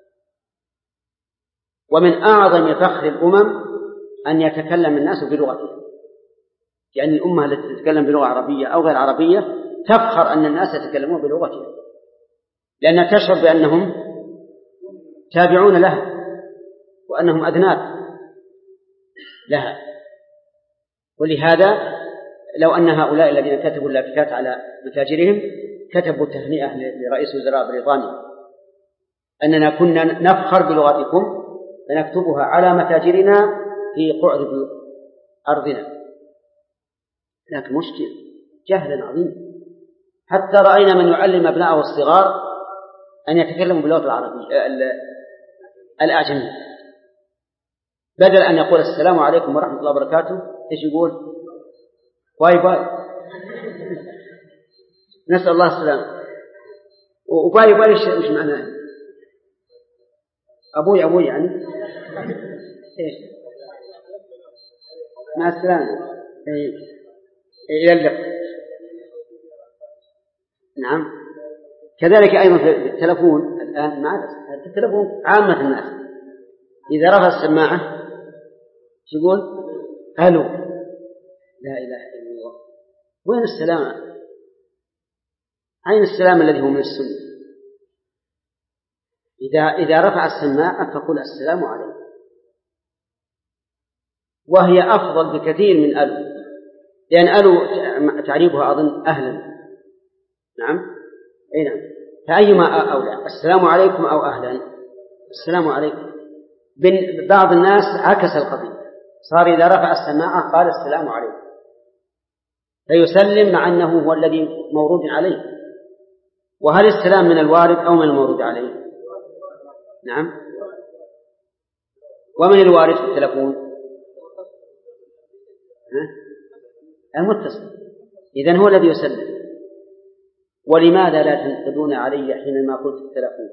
ومن أعظم فخر الأمم أن يتكلم الناس بلغته، يعني الأمة التي تتكلم بلغة عربية أو غير عربية تفخر أن الناس يتكلمون بلغته، لأنها تشعر بأنهم تابعون لها وأنهم أذناب لها. ولهذا لو أن هؤلاء الذين كتبوا اللافتات على متاجرهم كتبوا تهنئة لرئيس وزراء بريطانيا أننا كنا نفخر بلغتكم فنكتبها على متاجرنا في قعر أرضنا، لكن مشكل جهل عظيم. حتى رأينا من يعلم أبنائه الصغار أن يتكلموا باللغة العربية الأعجمية، بدل أن يقول السلام عليكم ورحمة الله وبركاته إيش يقول؟ باي باي. نسأل الله السلام. وباي باي إيش معناه؟ أبوي يعني إيش؟ مع السلامة. إلى اللقاء. نعم. كذلك أيضا في التلفون الآن في التلفون عامة الناس إذا رفع السماعة يقول ألو. لا إله إلا الله. وين السلام؟ أين السلام الذي هو من السنة؟ إذا رفع السماعة فقل السلام عليكم، وهي أفضل بكثير من ألو، لأن ألو تعريبها أظن أهلا. نعم. أي نعم. فأيما أولى السلام عليكم أو أهلا؟ السلام عليكم. بعض الناس عكس القضية، صار إذا رفع السماعة قال السلام عليكم فيسلم مع أنه هو الذي مورود عليه. وهل السلام من الوارد أو من المورود عليه؟ نعم. ومن الوارد في التلفون؟ المتصل. إذن هو الذي يسلم. ولماذا لا تنقضون علي حينما قلت التلفون؟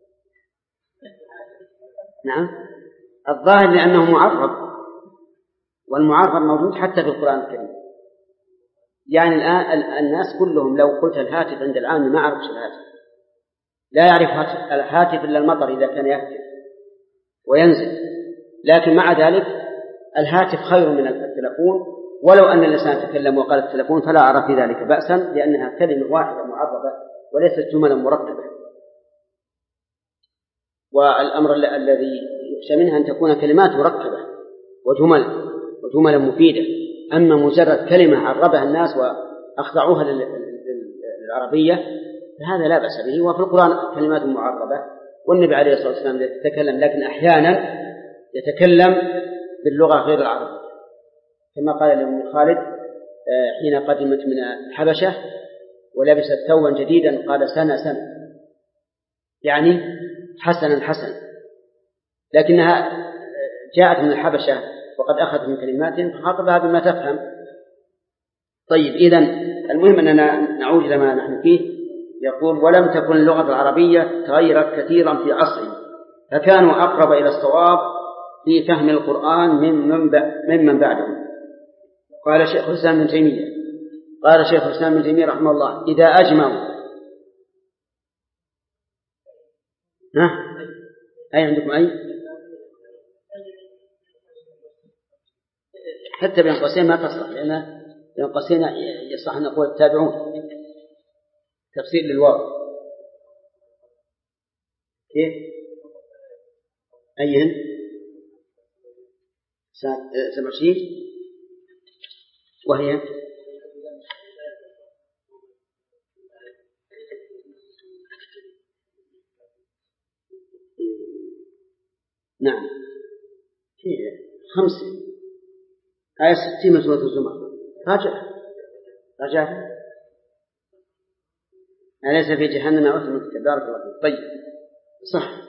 نعم. الظاهر لأنه معرب، والمعرب موجود حتى في القرآن الكريم. يعني الآن الناس كلهم لو قلت الهاتف عند العام ما عرفش الهاتف، لا يعرف الهاتف إلا المطر إذا كان يهتف وينزل، لكن مع ذلك الهاتف خير من التلفون. ولو أن الإنسان تكلم وقال التلفون فلا أرى في ذلك بأسا، لأنها كلمة واحدة معربة وليست جملا مركبة. والأمر الذي يخشى منها أن تكون كلمات مركبة وجمل مفيدة. أما مجرد كلمة عربها الناس وأخضعوها للعربية فهذا لا بأس به. وفي القرآن كلمات معربة، والنبي عليه الصلاة والسلام يتكلم، لكن أحيانا يتكلم باللغة غير العربية، كما قال لأم خالد حين قدمت من الحبشة ولبست ثوبا جديدا قال سنة، يعني حسنا، لكنها جاءت من الحبشة وقد أخذت من كلماتهم فخاطبها بما تفهم. طيب، إذن المهم أننا نعود إلى ما نحن فيه. يقول ولم تكن اللغة العربية تغيرت كثيرا في عصره، فكانوا أقرب إلى الصواب في فهم القرآن ممن بعدهم. قال شيخ الإسلام ابن تيمية رحمه الله إذا أجمعوا أي عندكم أي حتى بين قوسين ما تصلح، لأن بين قوسين يصح أن نقول التابعون تفسير للواو. كيف أيهن 27 وهي نعم هي 5 آية 60 من سورة الزمر. راجع أليس في جهنم مثوى للكفار والفجار؟ طيب صح.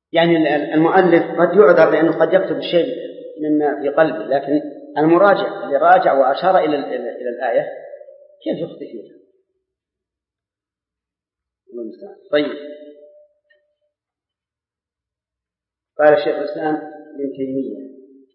يعني المؤلف قد يعذر لأنه قد يكتب الشيء مما في قلبه، لكن المراجع اللي راجع وأشار إلى الآية كيف يخطئ فيها؟ طيب، قال الشيخ الإسلام ابن تيمية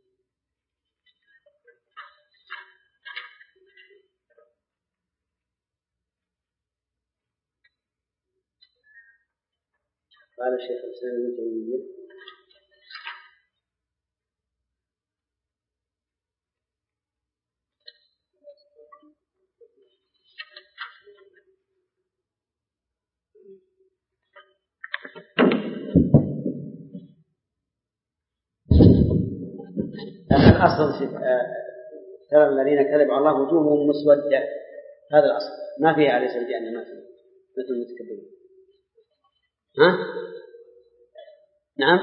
الأصل ترى الذين كذبوا على الله وجوههم مسودة، هذا الأصل ما فيها عليه سبيل أن ما فيه مثل المتكبرين. ها؟ نعم،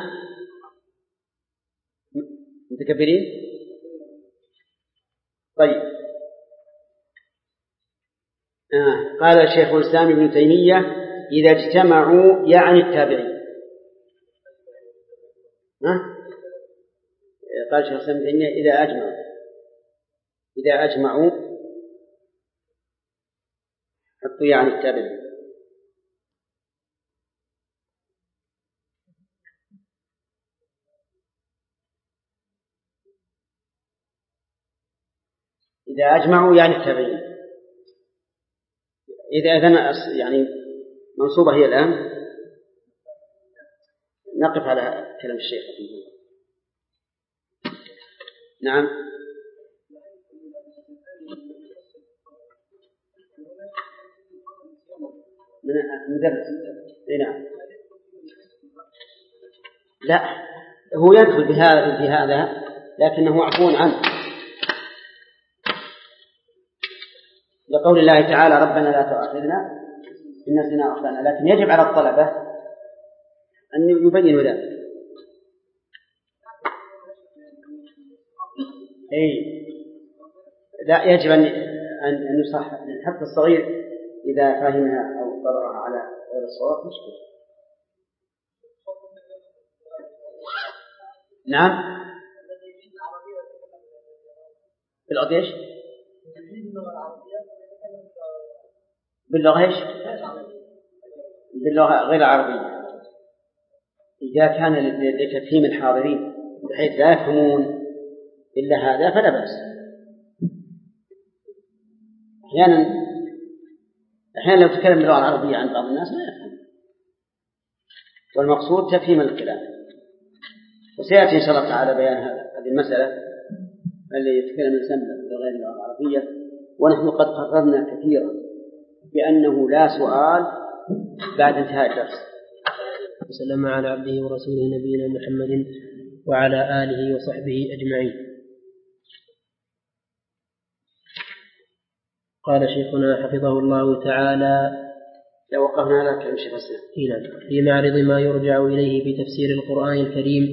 متكبرين. طيب، قال الشيخ الإسلام ابن تيمية إذا اجتمعوا يعني التابعين. قال الشيخ الإسلام ابن تيمية إذا أجمعوا حطوا يعني التابعين. إذا أجمعوا يعني التابعين. إذا أذن يعني منصوبة هي الآن، نقف على كلام الشيخ رحمه الله. نعم، من مدرس. نعم، لا، هو يدخل بهذا لكنه معفو عنه لقول الله تعالى ربنا لا تؤاخذنا إن نسينا أو أخطأنا، لكن يجب على الطلبة أن يبينوا ذلك. لا، يجب أن يصحح، حتى الصغير إذا فهمها أو قرأها على غير الصواب مشكلة. نعم، باللغة إيش؟ باللغة إيش؟ باللغة غير العربية. إذا كان لتفهيم الحاضرين بحيث لا يفهمون إلا هذا فلا بأس. أحيانا لو تكلم باللغة العربية عن بعض الناس لا يفهم، والمقصود تفهيم الكلام. وسيأتي إن شاء الله تعالى بيان هذه المسألة اللي يتكلم الإنسان بغير اللغة العربية. ونحن قد قررنا كثيرا بأنه لا سؤال بعد انتهاء الدرس. وسلم على عبده ورسوله نبينا محمد وعلى آله وصحبه أجمعين. قال شيخنا حفظه الله تعالى: لو وقفنا على كلام شيخ في معرض ما يرجع إليه في تفسير القرآن الكريم.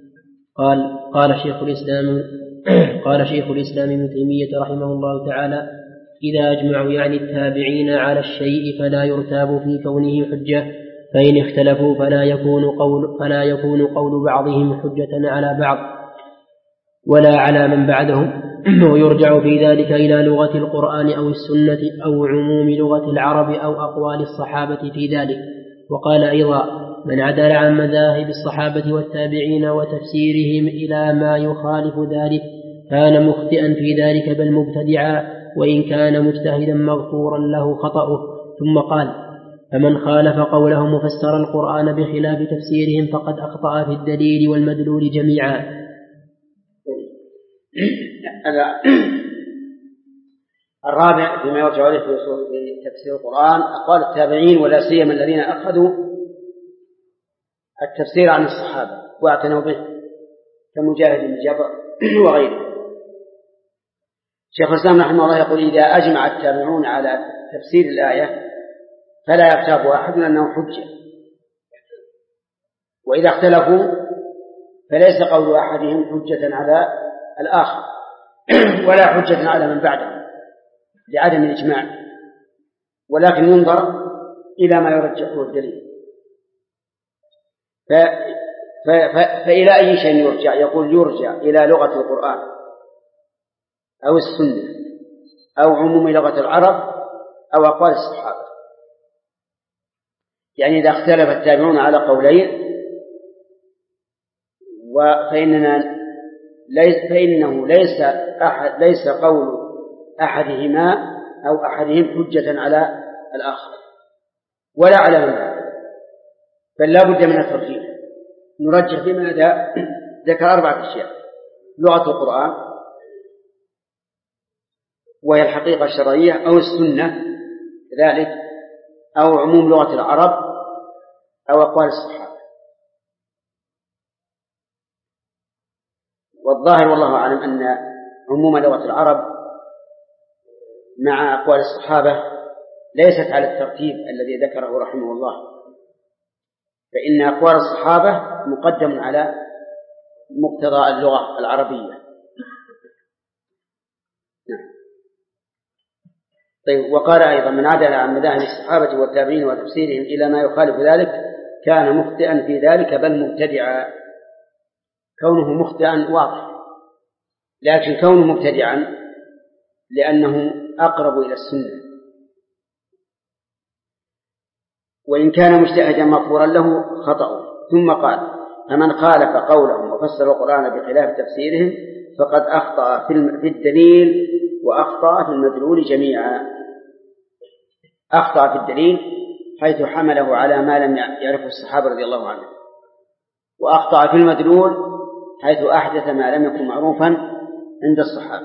قال شيخ الإسلام ابن تيمية رحمه الله تعالى: إذا أجمعوا يعني التابعين على الشيء فلا يرتاب في كونه حجة، فإن اختلفوا فلا يكون قول بعضهم حجة على بعض ولا على من بعدهم، ويرجع في ذلك إلى لغة القرآن أو السنة أو عموم لغة العرب أو أقوال الصحابة في ذلك. وقال أيضا: من عدل عن مذاهب الصحابة والتابعين وتفسيرهم إلى ما يخالف ذلك كان مخطئا في ذلك بل مبتدعا، وإن كان مجتهدا مغفورا له خطأه. ثم قال: فمن خالف قولهم وفسر القرآن بخلاف تفسيرهم فقد أخطأ في الدليل والمدلول جميعا. الرابع فيما يرجع إليه في تفسير القرآن أقوال التابعين، ولا سيما الذين أخذوا التفسير عن الصحابة واعتنوا به كمجاهد بن جبر وغيره. شيخ الإسلام رحمه الله يقول: إذا أجمع التابعون على تفسير الآية فلا يرتاب أحد أنه حجة، وإذا اختلفوا فليس قول أحدهم حجة على الآخر ولا حجة على من بعده لعدم الإجماع، ولكن ينظر إلى ما يرجحه الدليل. فإلى أي شيء يرجع؟ يقول يرجع إلى لغة القرآن أو السنة أو عموم لغة العرب أو أقوال الصحابة. يعني إذا اختلف التابعون على قولين فإنه ليس قول أحدهما أو أحدهم حجة على الآخر ولا على من بعده، بل لا بد من الترجيح. نرجح بماذا؟ ذكر 4 أشياء: لغة القرآن وهي الحقيقة الشرعية أو السنة كذلك أو عموم لغة العرب أو أقوال الصحابة. والظاهر والله أعلم أن عموم لغة العرب مع أقوال الصحابة ليست على الترتيب الذي ذكره رحمه الله، فإن أقوال الصحابة مقدم على مقتضى اللغة العربية. طيب، وقال أيضا: من عدل عن مذاهب الصحابة والتابعين وتفسيرهم إلى ما يخالف ذلك كان مخطئا في ذلك بل مبتدعا. كونه مخطئا واضح، لكن كونه مبتدعا لأنه أقرب إلى السنة، وإن كان مجتهدا مغفورا له خطأه. ثم قال: فمن خالف قولهم وفسر القرآن بخلاف تفسيرهم فقد أخطأ في الدليل وأخطأ في المدلول جميعا. أخطأ في الدليل حيث حمله على ما لم يعرفه الصحابة رضي الله عنهم، وأخطأ في المدلول حيث أحدث ما لم يكن معروفا عند الصحابة.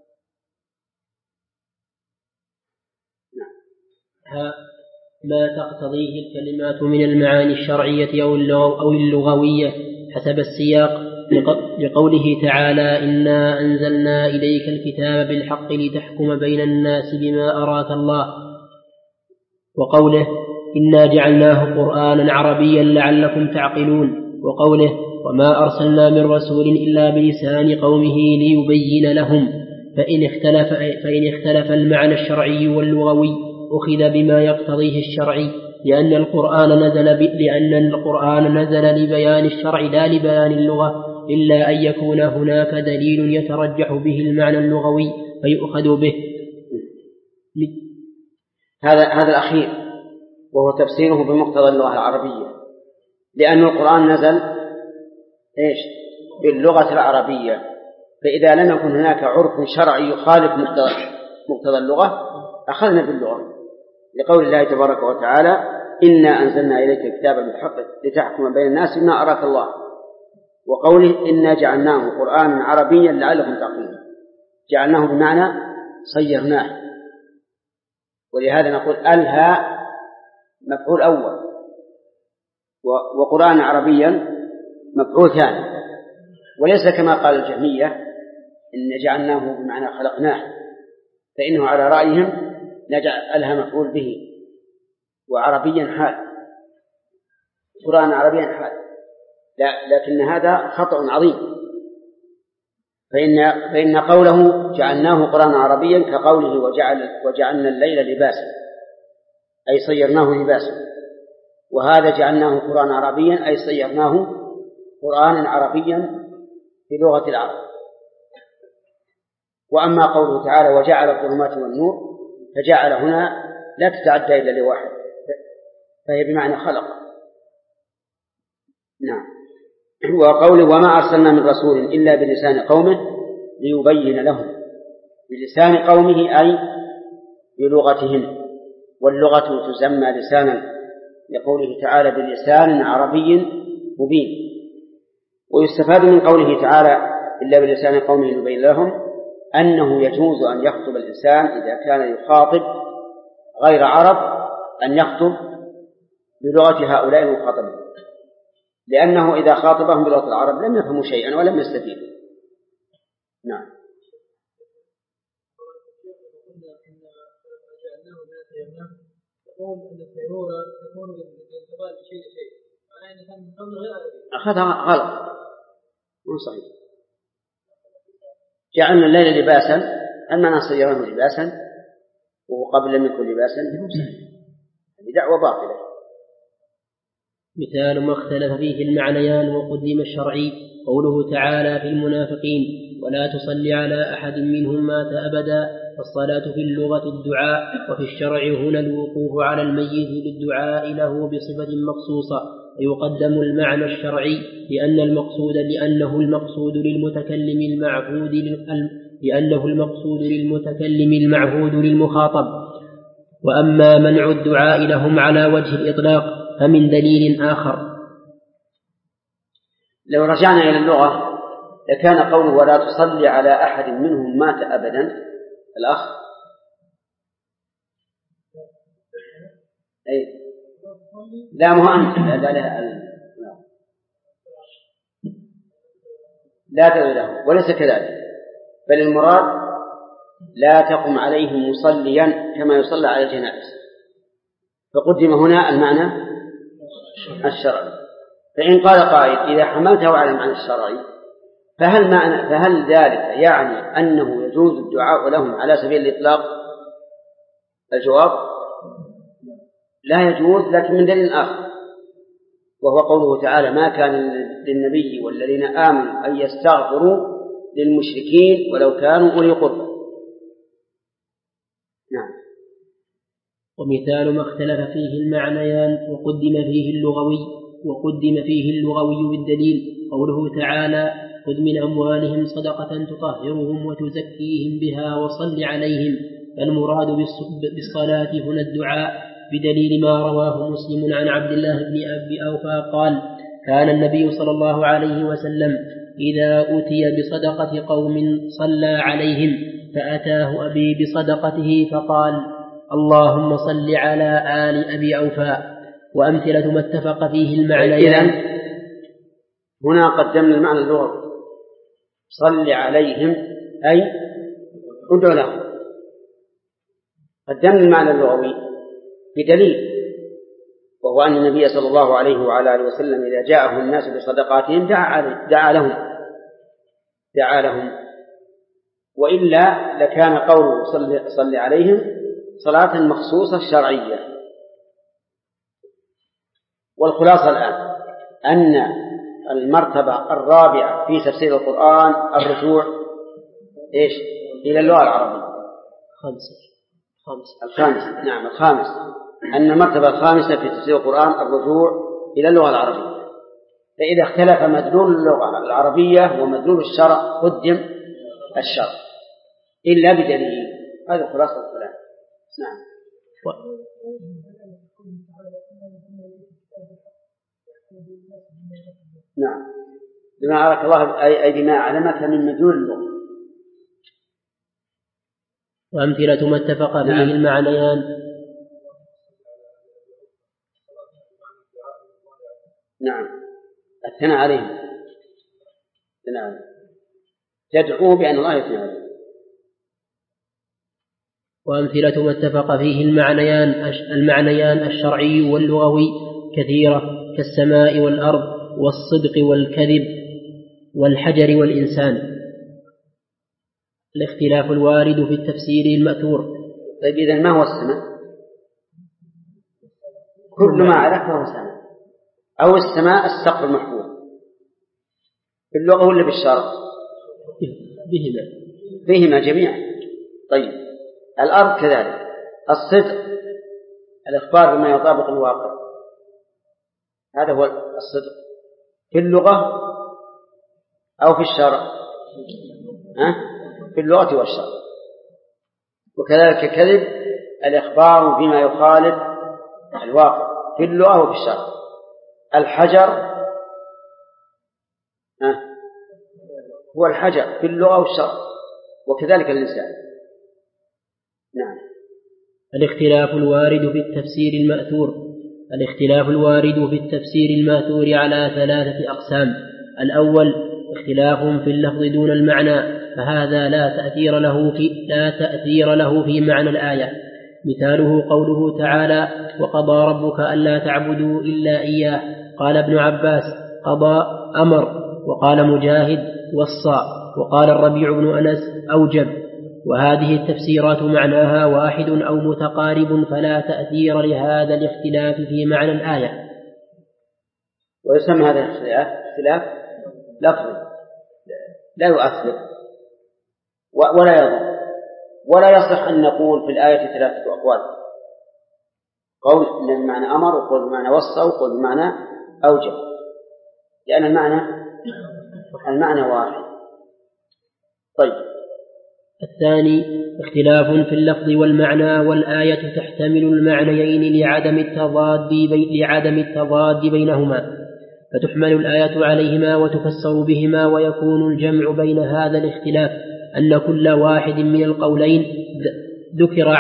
ما تقتضيه الكلمات من المعاني الشرعية أو اللغوية حسب السياق، لقوله تعالى: إنا أنزلنا إليك الكتاب بالحق لتحكم بين الناس بما أراك الله، وقوله: إنا جعلناه قرآنا عربيا لعلكم تعقلون، وقوله: وما أرسلنا من رسول إلا بلسان قومه ليبين لهم. فإن اختلف المعنى الشرعي واللغوي أخذ بما يقتضيه الشرعي، لأن القرآن نزل لبيان الشرع لا لبيان اللغة، إلا أن يكون هناك دليل يترجح به المعنى اللغوي فيؤخذ به. هذا الأخير وهو تفسيره بمقتضى اللغة العربية، لأن القرآن نزل باللغة العربية، فإذا لم يكن هناك عرف شرعي يخالف مقتضى اللغة أخذنا باللغة، لقول الله تبارك وتعالى: إنا أنزلنا إليك الكتاب بالحق لتحكم بين الناس بما أراك الله، وقوله: إنا جعلناه قرآنا عربيا لعلكم تعقلون. جعلناه بمعنى صيرناه، ولهذا نقول الها مفعول أول، وقرآن عربيا مفعول ثاني، وليس كما قال الجهمية إن جعلناه بمعنى خلقناه، فإنه على رأيهم نجعل الها مفعول به وعربيا حال، قرآن عربيا حال، لكن هذا خطأ عظيم، فإن قوله جعلناه قرآن عربيا كقوله وجعلنا الليل لباسا، أي صيرناه لباسا، وهذا جعلناه قرآن عربيا أي صيرناه قرآنا عربيا بلغة العرب. وأما قوله تعالى: وجعل الظلمات والنور، فجعل هنا لا تتعدى إلا لواحد، فهي بمعنى خلق. نعم. وقوله: وما أرسلنا من رسول إلا بلسان قومه ليبين لهم. بلسان قومه أي بلغتهم، واللغة تسمى لسانا، لقوله تعالى: بلسان عربي مبين. ويستفاد من قوله تعالى: إلا بلسان قومه ليبين لهم أنه يجوز أن يخطب الإنسان إذا كان يخاطب غير عرب أن يخطب بلغة هؤلاء المخاطبين، لأنه إذا خاطبهم بلغة العرب لم يفهموا شيئا ولم يستفيدوا. نعم. أخذها غلط، مو صحيح. جعلنا الليل لباسا، أننا صيرناه لباسا وقبل لم يكن لباسا، هذه دعوة باطلة. مثال ما اختلف فيه المعنيان وقدم الشرعي قوله تعالى في المنافقين ولا تصل على أحد منهم مات أبدا. فالصلاة في اللغة الدعاء، وفي الشرع هنا الوقوف على الميت بالدعاء له بصفة مخصوصة، ويقدم المعنى الشرعي لأنه المتكلم المعهود للمخاطب. وأما منع الدعاء لهم على وجه الإطلاق فمن دليل آخر. لو رجعنا إلى اللغة لكان قوله ولا تصلي على أحد منهم مات أبدا الأخ أي لا مهم لا تدعو له وليس كذلك، بل المراد لا تقم عليهم مصليا كما يصلى على الجنائز، فقدم هنا المعنى الشرعي. فإن قال قائل إذا حملته على المعنى الشرعي فهل ذلك يعني أنه يجوز الدعاء لهم على سبيل الإطلاق؟ الجواب لا يجوز، لكن من دليل آخر، وهو قوله تعالى ما كان للنبي والذين آمنوا أن يستغفروا للمشركين ولو كانوا أولي قربى. نعم. ومثال ما اختلف فيه المعنيان وقدم فيه اللغوي بالدليل قوله تعالى خذ من أموالهم صدقة تطهرهم وتزكيهم بها وصل عليهم. فالمراد بالصلاة هنا الدعاء بدليل ما رواه مسلم عن عبد الله بن أبي أوفى قال كان النبي صلى الله عليه وسلم إذا أتي بصدقة قوم صلى عليهم فأتاه أبي بصدقته فقال اللهم صل على آل أبي أوفى. وأمثلة ما اتفق فيه المعنيان. هنا قدمنا المعنى اللغوي صل عليهم أي ادعو لهم، قدمنا المعنى اللغوي بدليل، وهو أن النبي صلى الله عليه وعلى آله وسلم إذا جاءه الناس بصدقاتهم دعا لهم، وإلا لكان قوله صل عليهم صلاة مخصوصة شرعية. والخلاصة الآن أن المرتبة الرابعة في تفسير القرآن الرجوع إلى اللغة العربية. الخامس أن المرتبة الخامسة في تفسير القرآن الرجوع إلى اللغة العربية. فإذا اختلف مدلول اللغة العربية ومدلول الشرع قدم الشرع إلا بدليل. هذا خلاصة الكلام. نعم بما أراك الله أي بما علمك من مدلول اللغة. وأمثلة ما اتفق فيه المعنيان. نعم الثناء عليهم تدعو بأن الله يثنى عليهم. وأمثلة ما اتفق فيه المعنيان الشرعي واللغوي كثيرة كالسماء والأرض والصدق والكذب والحجر والإنسان. الاختلاف الوارد في التفسير المأثور. طيب إذن ما هو السماء؟ كل ما على فهو سماء، أو السماء السقف المحفوظ باللغة ولا بالشرع؟ بهما جميعا. طيب الأرض كذلك. الصدق الإخبار بما يطابق الواقع، هذا هو الصدق في اللغة أو في الشرع؟ في اللغة والشرع. وكذلك الكذب الإخبار بما يخالف الواقع في اللغة وفي الشرع. الحجر هو الحجر في اللغة والشرع، وكذلك الإنسان. نعم. الاختلاف الوارد في التفسير المأثور على 3 أقسام. الأول اختلاف في اللفظ دون المعنى، فهذا لا تأثير له في معنى الآية. مثاله قوله تعالى وقضى ربك ألا تعبدوا إلا إياه. قال ابن عباس قضى أمر، وقال مجاهد وصى، وقال الربيع بن أنس أوجب. وهذه التفسيرات معناها واحد أو متقارب، فلا تأثير لهذا الاختلاف في معنى الآية. ويسمى هذا الاختلاف اختلاف لفظي لا يؤثر ولا يضر، ولا يصح أن نقول في الآية 3 أقوال، قول بمعنى أمر، وقول بمعنى وصى، وقول بمعنى أوجب، لأن المعنى واحد. طيب. الثاني اختلاف في اللفظ والمعنى، والآية تحتمل المعنيين لعدم التضاد بينهما، فتحمل الآية عليهما وتفسر بهما، ويكون الجمع بين هذا الاختلاف أن كل واحد من القولين ذكر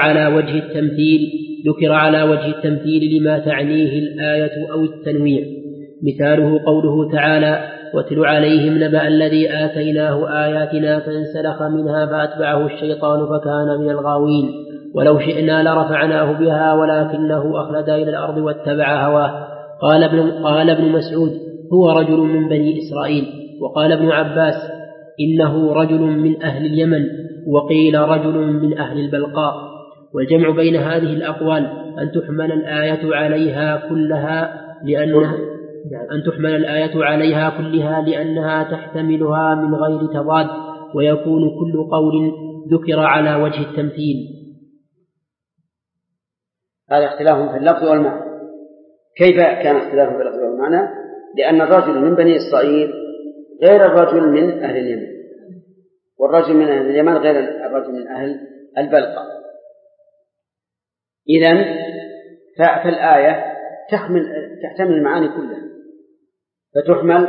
على وجه التمثيل لما تعنيه الآية أو التنويع. مثاله قوله تعالى: واتل عليهم نبأ الذي آتيناه آياتنا فانسلخ منها فأتبعه الشيطان فكان من الغاوين، ولو شئنا لرفعناه بها ولكنه أخلد إلى الأرض واتبع هواه. قال ابن مسعود: هو رجل من بني إسرائيل. وقال ابن عباس: إنه رجل من أهل اليمن. وقيل رجل من أهل البلقاء. والجمع بين هذه الأقوال أن تحمل الآية عليها كلها لأنها تحتملها من غير تضاد، ويكون كل قول ذكر على وجه التمثيل. هذا اختلاف في اللفظ والمعنى. كيف كان اختلاف في اللفظ والمعنى؟ لأن الرجل من بني إسرائيل غير الرجل من أهل اليمن، والرجل من أهل اليمن غير الرجل من أهل البلقاء. إذن فالآية تحتمل المعاني كلها، فتحمل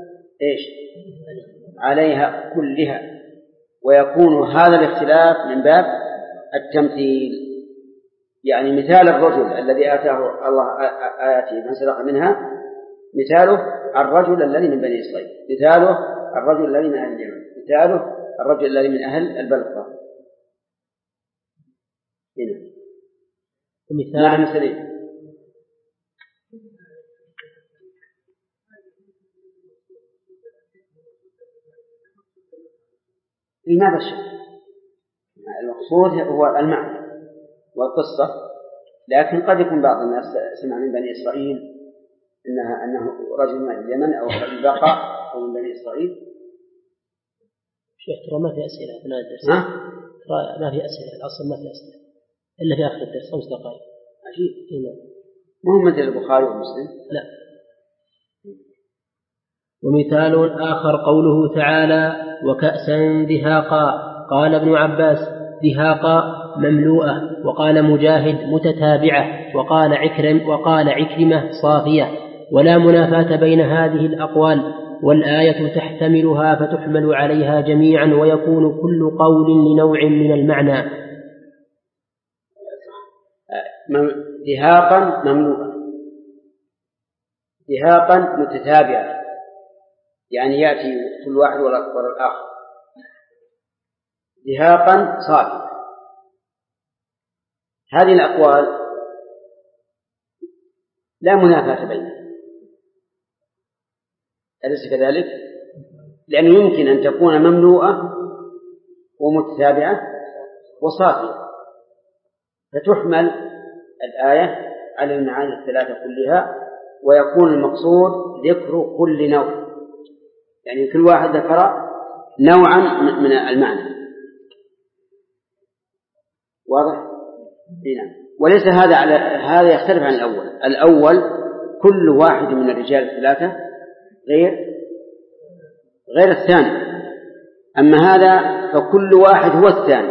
عليها كلها، ويكون هذا الاختلاف من باب التمثيل. يعني مثال الرجل الذي آتاه الله آياته فانسلخ منها، مثاله الرجل الذي من بني إسرائيل، مثاله الرجل الذي من أهل اليمن، مثاله الرجل الذي من أهل البلقاء. هنا ومثال مثالين. لماذا الشك؟ المقصود هو المعنى والقصة، لكن قد يكون بعض الناس سمع من بني إسرائيل أنه رجل من اليمن أو رجل بقى أو من بني إسرائيل. شيخ ترى ما في أسئلة أثناء الدرس. ترى ما في أسئلة، الأصل ما في أسئلة إلا في آخر الدرس 5 دقائق. عجيب. مو مثل البخاري ومسلم. لا. ومثال آخر قوله تعالى: وكأسا دهاقا. قال ابن عباس: دهاقا مملوءة. وقال مجاهد: متتابعة. وقال عكرمة: صافية. ولا منافاة بين هذه الأقوال، والآية تحتملها فتحمل عليها جميعا، ويكون كل قول لنوع من المعنى. دهاقا مملوءة، دهاقا متتابعة، يعني يأتي كل واحد وراء الآخر. دهاقا صافية. هذه الأقوال لا منافاة بينها، أليس كذلك؟ لأنه يمكن أن تكون مملوءة ومتتابعة وصافية، فتحمل الآية على المعاني الثلاثة كلها، ويكون المقصود ذكر كل نوع، يعني كل واحد ذكر نوعا من المعنى. واضح؟ هنا. وليس هذا يختلف عن الأول كل واحد من الرجال الثلاثة غير الثاني، أما هذا فكل واحد هو الثاني،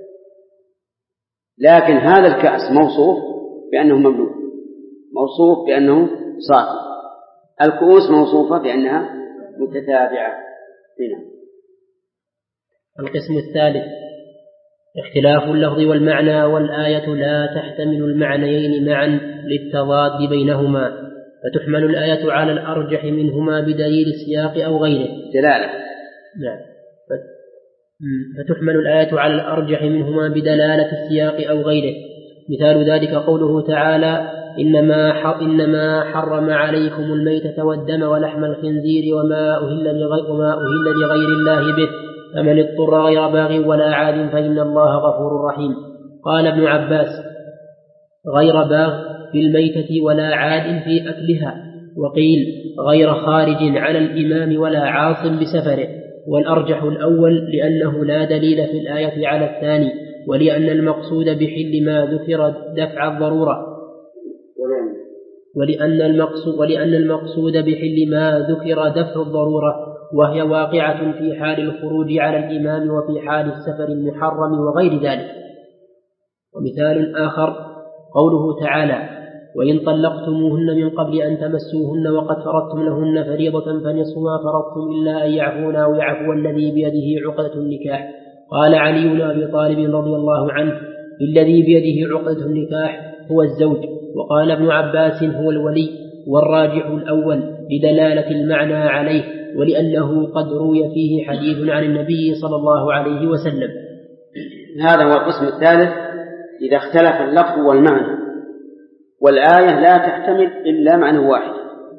لكن هذا الكأس موصوف بأنه مملوء، موصوف بأنه صافي، الكؤوس موصوفة بأنها متتابعة. هنا. القسم الثالث اختلاف اللفظ والمعنى، والآية لا تحتمل المعنيين معا للتضاد بينهما، فتحمل الآية على الأرجح منهما بدليل السياق أو غيره. دلالة. نعم. فتحمل الآية على الأرجح منهما بدلالة السياق أو غيره. مثال ذلك قوله تعالى: إنما حرم عليكم الميتة والدم ولحم الخنزير وما أهل لغير الله به، فمن اضطر غير باغ ولا عاد فإن الله غفور رحيم. قال ابن عباس: غير باغ في الميتة ولا عاد في أكلها، وقيل غير خارج على الإمام ولا عاص بسفره، والأرجح الأول لأنه لا دليل في الآية على الثاني، ولأن المقصود بحل ما ذكر دفع الضرورة، ولأن المقصود بحل ما ذكر دفع الضرورة، وهي واقعة في حال الخروج على الإمام وفي حال السفر المحرم وغير ذلك. ومثال آخر قوله تعالى: وإن طلقتموهن من قبل أن تمسوهن وقد فرضتم لهن فريضة فنصف ما فرضتم إلا أن يعفون أو يعفو الذي بيده عقدة النكاح. قال علي بن أبي طالب رضي الله عنه: الذي بيده عقدة النكاح هو الزوج. وقال ابن عباس: هو الولي. والراجح الأول لدلالة المعنى عليه، ولأنه قد روي فيه حديث عن النبي صلى الله عليه وسلم. هذا هو القسم الثالث إذا اختلف اللفظ والمعنى والآية لا تحتمل إلا معنى واحد،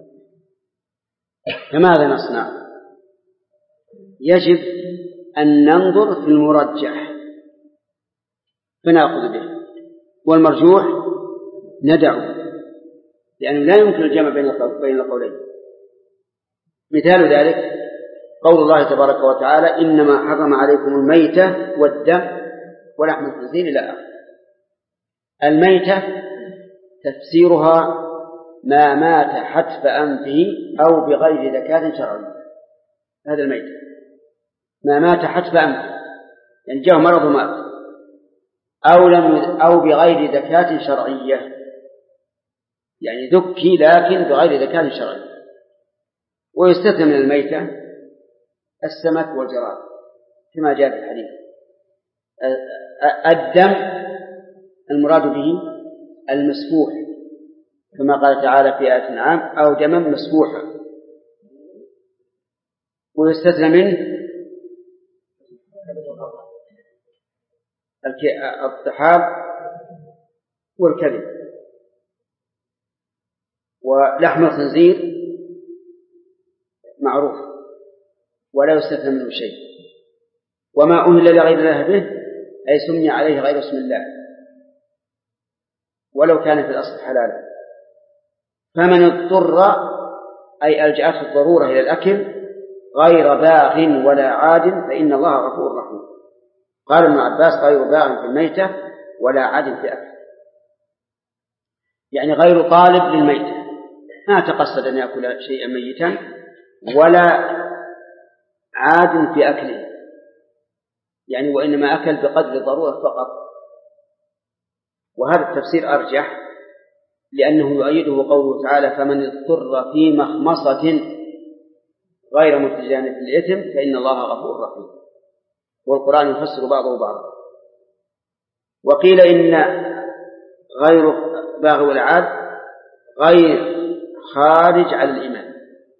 فماذا نصنع؟ يجب أن ننظر في المرجح فنأخذ به، والمرجوح ندعه، لأنه لا يمكن الجمع بين القولين. مثال ذلك قول الله تبارك وتعالى: إنما حرم عليكم الميتة والدم ولحم الخنزير إلى آخره. الميتة تفسيرها ما مات حتف أنفه أو بغير زكاة شرعية، هذا الميتة ما مات حتف أنفه، يعني جاء مرض ومات، أو بغير زكاة شرعية، يعني ذكي لكن بغير زكاة شرعية. ويستثنى من الميتة السمك والجراد كما جاء في الحديث. الدم المراد به المسفوح كما قال تعالى في آية الأنعام: أو دما مسفوحا. ويستثنى منه الطحال والكذب. ولحم الخنزير معروف ولا يستثنى منه شيء. وما أهل لغير الله به أي سمي عليه غير اسم الله ولو كان في الأصل حلالا. فمن اضطر أي ألجأته الضرورة إلى الأكل غير باغ ولا عاد فإن الله غفور رحيم. قال ابن عباس: غير باغ في الميتة ولا عاد في أكل، يعني غير طالب للميتة، ما تقصد أن يأكل شيئا ميتا، ولا عاد في أكله، يعني وإنما أكل بقدر الضرورة فقط. وهذا التفسير أرجح لأنه يؤيده قوله تعالى: فمن اضطر في مخمصة غير متجانف للإثم فإن الله غفور رحيم. والقرآن يفسر بعضه بعضا. وقيل إن غير باغ ولا عاد غير خارج على الإمام،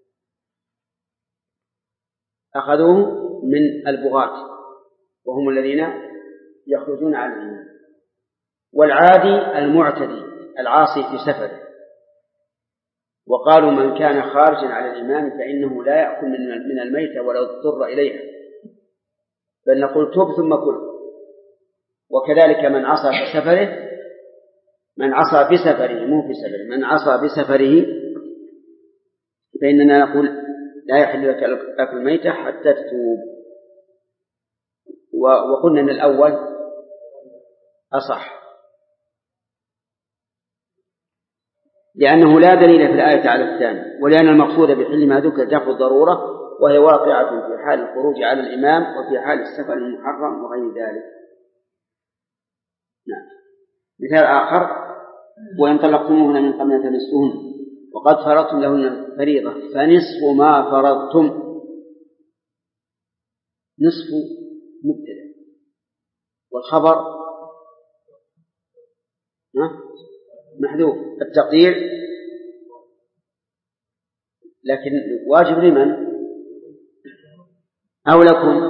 أخذوه من البغاة وهم الذين يخرجون على الإمام. والعادي المعتدي العاصي في سفره. وقالوا: من كان خارجا على الإمام فإنه لا يأكل من الميتة ولو اضطر إليها، بل نقول: تب ثم كل. وكذلك من عصى في سفره، من عصى بسفره مو في سفره، من عصى بسفره فإننا نقول: لا يحل لك أكل الميتة حتى تتوب. وقلنا أن الأول أصح، لأنه لا دليل في الآية على الثاني، ولأن المقصود بحل ما ذكر دفع الضرورة، وهي واقعة في حال الخروج على الإمام وفي حال السفر المحرم وغير ذلك. نعم. مثال آخر: وإن طلقتموهن من قبل أن تمسوهن وقد فرضتم لهن فريضة فنصف ما فرضتم. نصف مبتدأ والخبر محذوف، التقدير لكن واجب لمن؟ أو لكم؟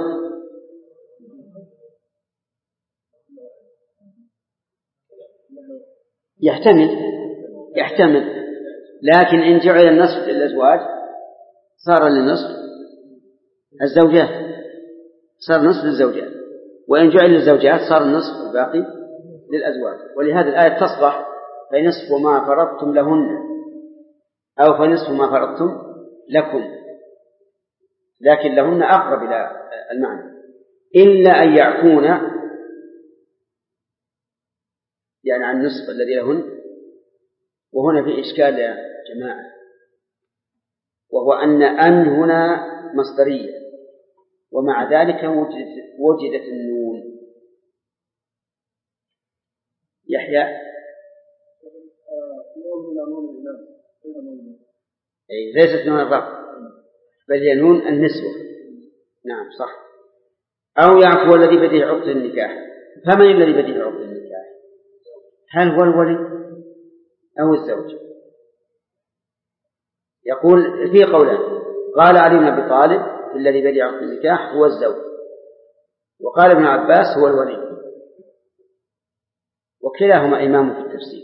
يحتمل، لكن إن جعل النصف للأزواج صار للنصف الزوجات، صار نصف للزوجات، وإن جعل للزوجات صار النصف الباقي للأزواج. ولهذا الآية تصلح: فنصف ما فرضتم لهن أو فنصف ما فرضتم لكم، لكن لهن أقرب إلى المعنى، إلا أن يعفون يعني عن النصف الذي لهن. وهنا في إشكال يا جماعة، وهو أن هنا مصدرية، ومع ذلك وجدت النون. يحيى ليست نون الرفع، بل هي نون النسوة. نعم صح. أو يعفو الذي بيده عقد النكاح. فمن الذي بيده عقد النكاح؟ هل هو الولي أو الزوج؟ يقول في قولان، قال علي بن أبي طالب الذي بيده عقد النكاح هو الزوج، وقال ابن عباس هو الولي، وكلاهما إمام في التفسير.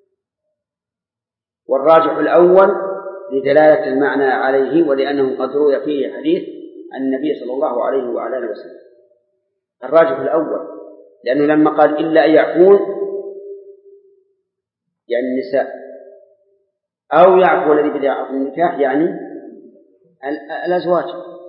والراجح الأول لدلالة المعنى عليه، ولأنه قد روي فيه حديث عن النبي صلى الله عليه وعلى آله وسلم. الراجح الأول، لأنه لما قال إلا أن يعفون يعني النساء، أو يعفو الذي بيده عقد النكاح يعني الأزواج،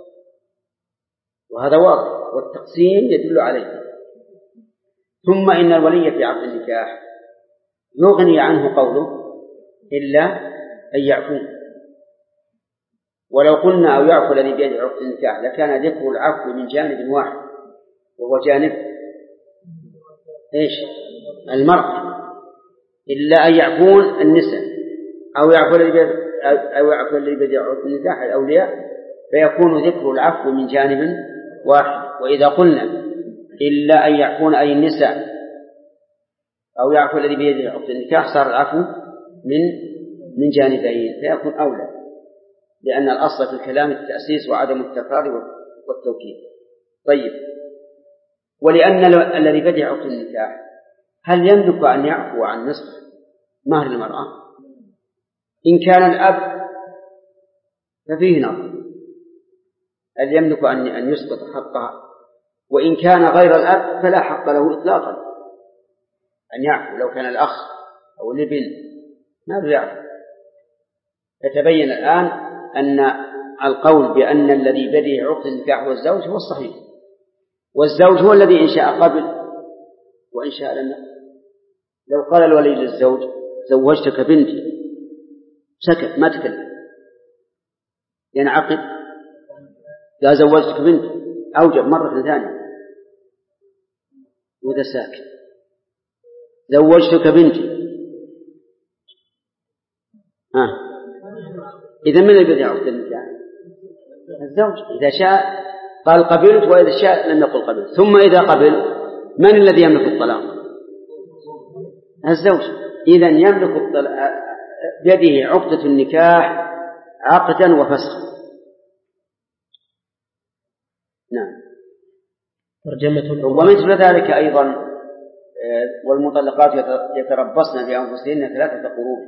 وهذا واضح والتقسيم يدل عليه. ثم إن الولي في عقد النكاح يغني عنه قوله إلا أن يعفون. ولو قلنا أو يعفو الذي بيده عقد النكاح لكان ذكر العفو من جانب واحد، وهو جانب إيش؟ المرأة. إلا أن يعفون النساء أو يعفو الذي بيده عقد النكاح الأولياء، فيكون ذكر العفو من جانب واحد. وإذا قلنا إلا أن يعفون أي النساء أو يعفو الذي بيده عقد النكاح صار العفو من جانبين، فيكون أولى، لأن الأصل في الكلام التأسيس وعدم التكرار والتوكيد. طيب، ولأن الذي بيده عقد النكاح هل يملك أن يعفو عن نصف مهر المرأة؟ إن كان الأب ففيه نظر، هل يملك أن يسقط حقها؟ وإن كان غير الأب فلا حق له إطلاقا أن يعفو. لو كان الأخ أو الابن ما بيعفو. فتبين الآن أن القول بأن الذي بيده عقد النكاح هو الزوج هو الصحيح، والزوج هو الذي إن شاء قبل وإن شاء لم يقبل. لو قال الولي للزوج زوجتك بنتي، سكت ما تكلم، ينعقد. لا زوجتك بنتي أوجب مرة ثانية، وإذا ساكت زوجتك بنتي إذا من الذي يعقد النكاح؟ الزوج. إذا شاء قال قبلت، وإذا شاء لم يقل قبلت. ثم إذا قبل من الذي يملك الطلاق؟ الزوج. إذن يملك بيده عقدة النكاح عقدا وفسخا. نعم. ومثل ذلك أيضا والمطلقات يتربصن بأنفسهن 3 قروء.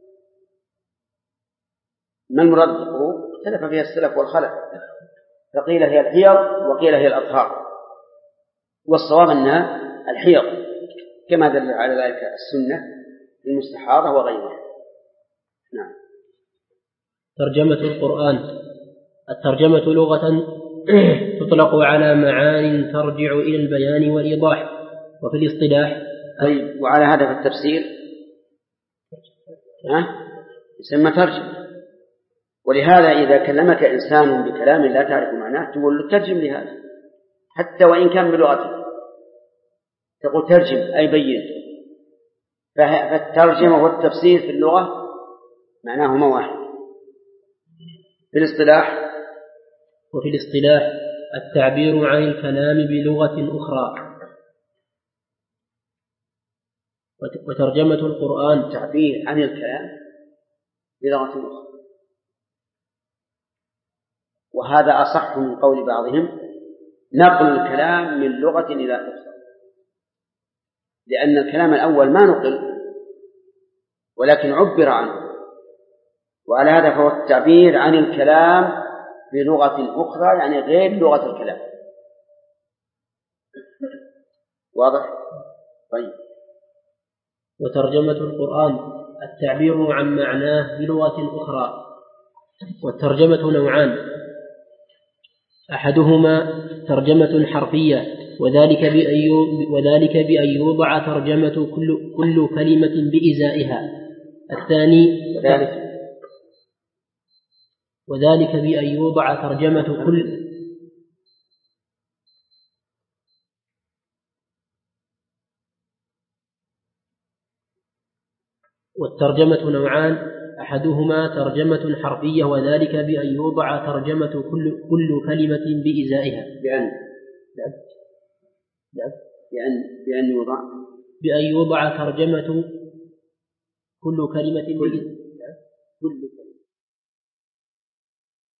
ما المراد بالقروء؟ اختلف فيها السلف والخلف، فقيل هي الحيض وقيل هي الأطهار، والصواب أنها الحيض كما دل على ذلك السنة المستحاضة وغيرها. نعم. ترجمة القرآن. الترجمة لغة تطلق على معان ترجع إلى البيان والإيضاح، وفي الاصطلاح. طيب، وعلى هذا في التفسير يسمى ترجمة. ولهذا إذا كلمك إنسان بكلام لا تعرف معناه تقول له ترجم لهذا، حتى وإن كان بلغتك تقول ترجم أي بين. فالترجمة والتفسير في اللغة معناهما واحد. في الاصطلاح. وفي الاصطلاح التعبير عن الكلام بلغة أخرى. وترجمة القرآن تعبير عن الكلام بلغة أخرى، وهذا أصح من قول بعضهم نقل الكلام من لغة إلى أخرى، لأن الكلام الأول ما نقل ولكن عبر عنه، وعلى هذا فهو التعبير عن الكلام بلغة أخرى يعني غير لغة الكلام. واضح؟ طيب. وترجمة القرآن التعبير عن معناه بلغة أخرى. والترجمة نوعان: أحدهما ترجمة حرفية وذلك بأن يوضع ترجمة كل كلمة بإزائها. الثاني وذلك بأن يوضع ترجمة كل والترجمة نوعان: أحدهما ترجمة حرفية وذلك بأن يوضع ترجمة كل كلمة بإزائها. بأن يوضع ترجمة كل كلمة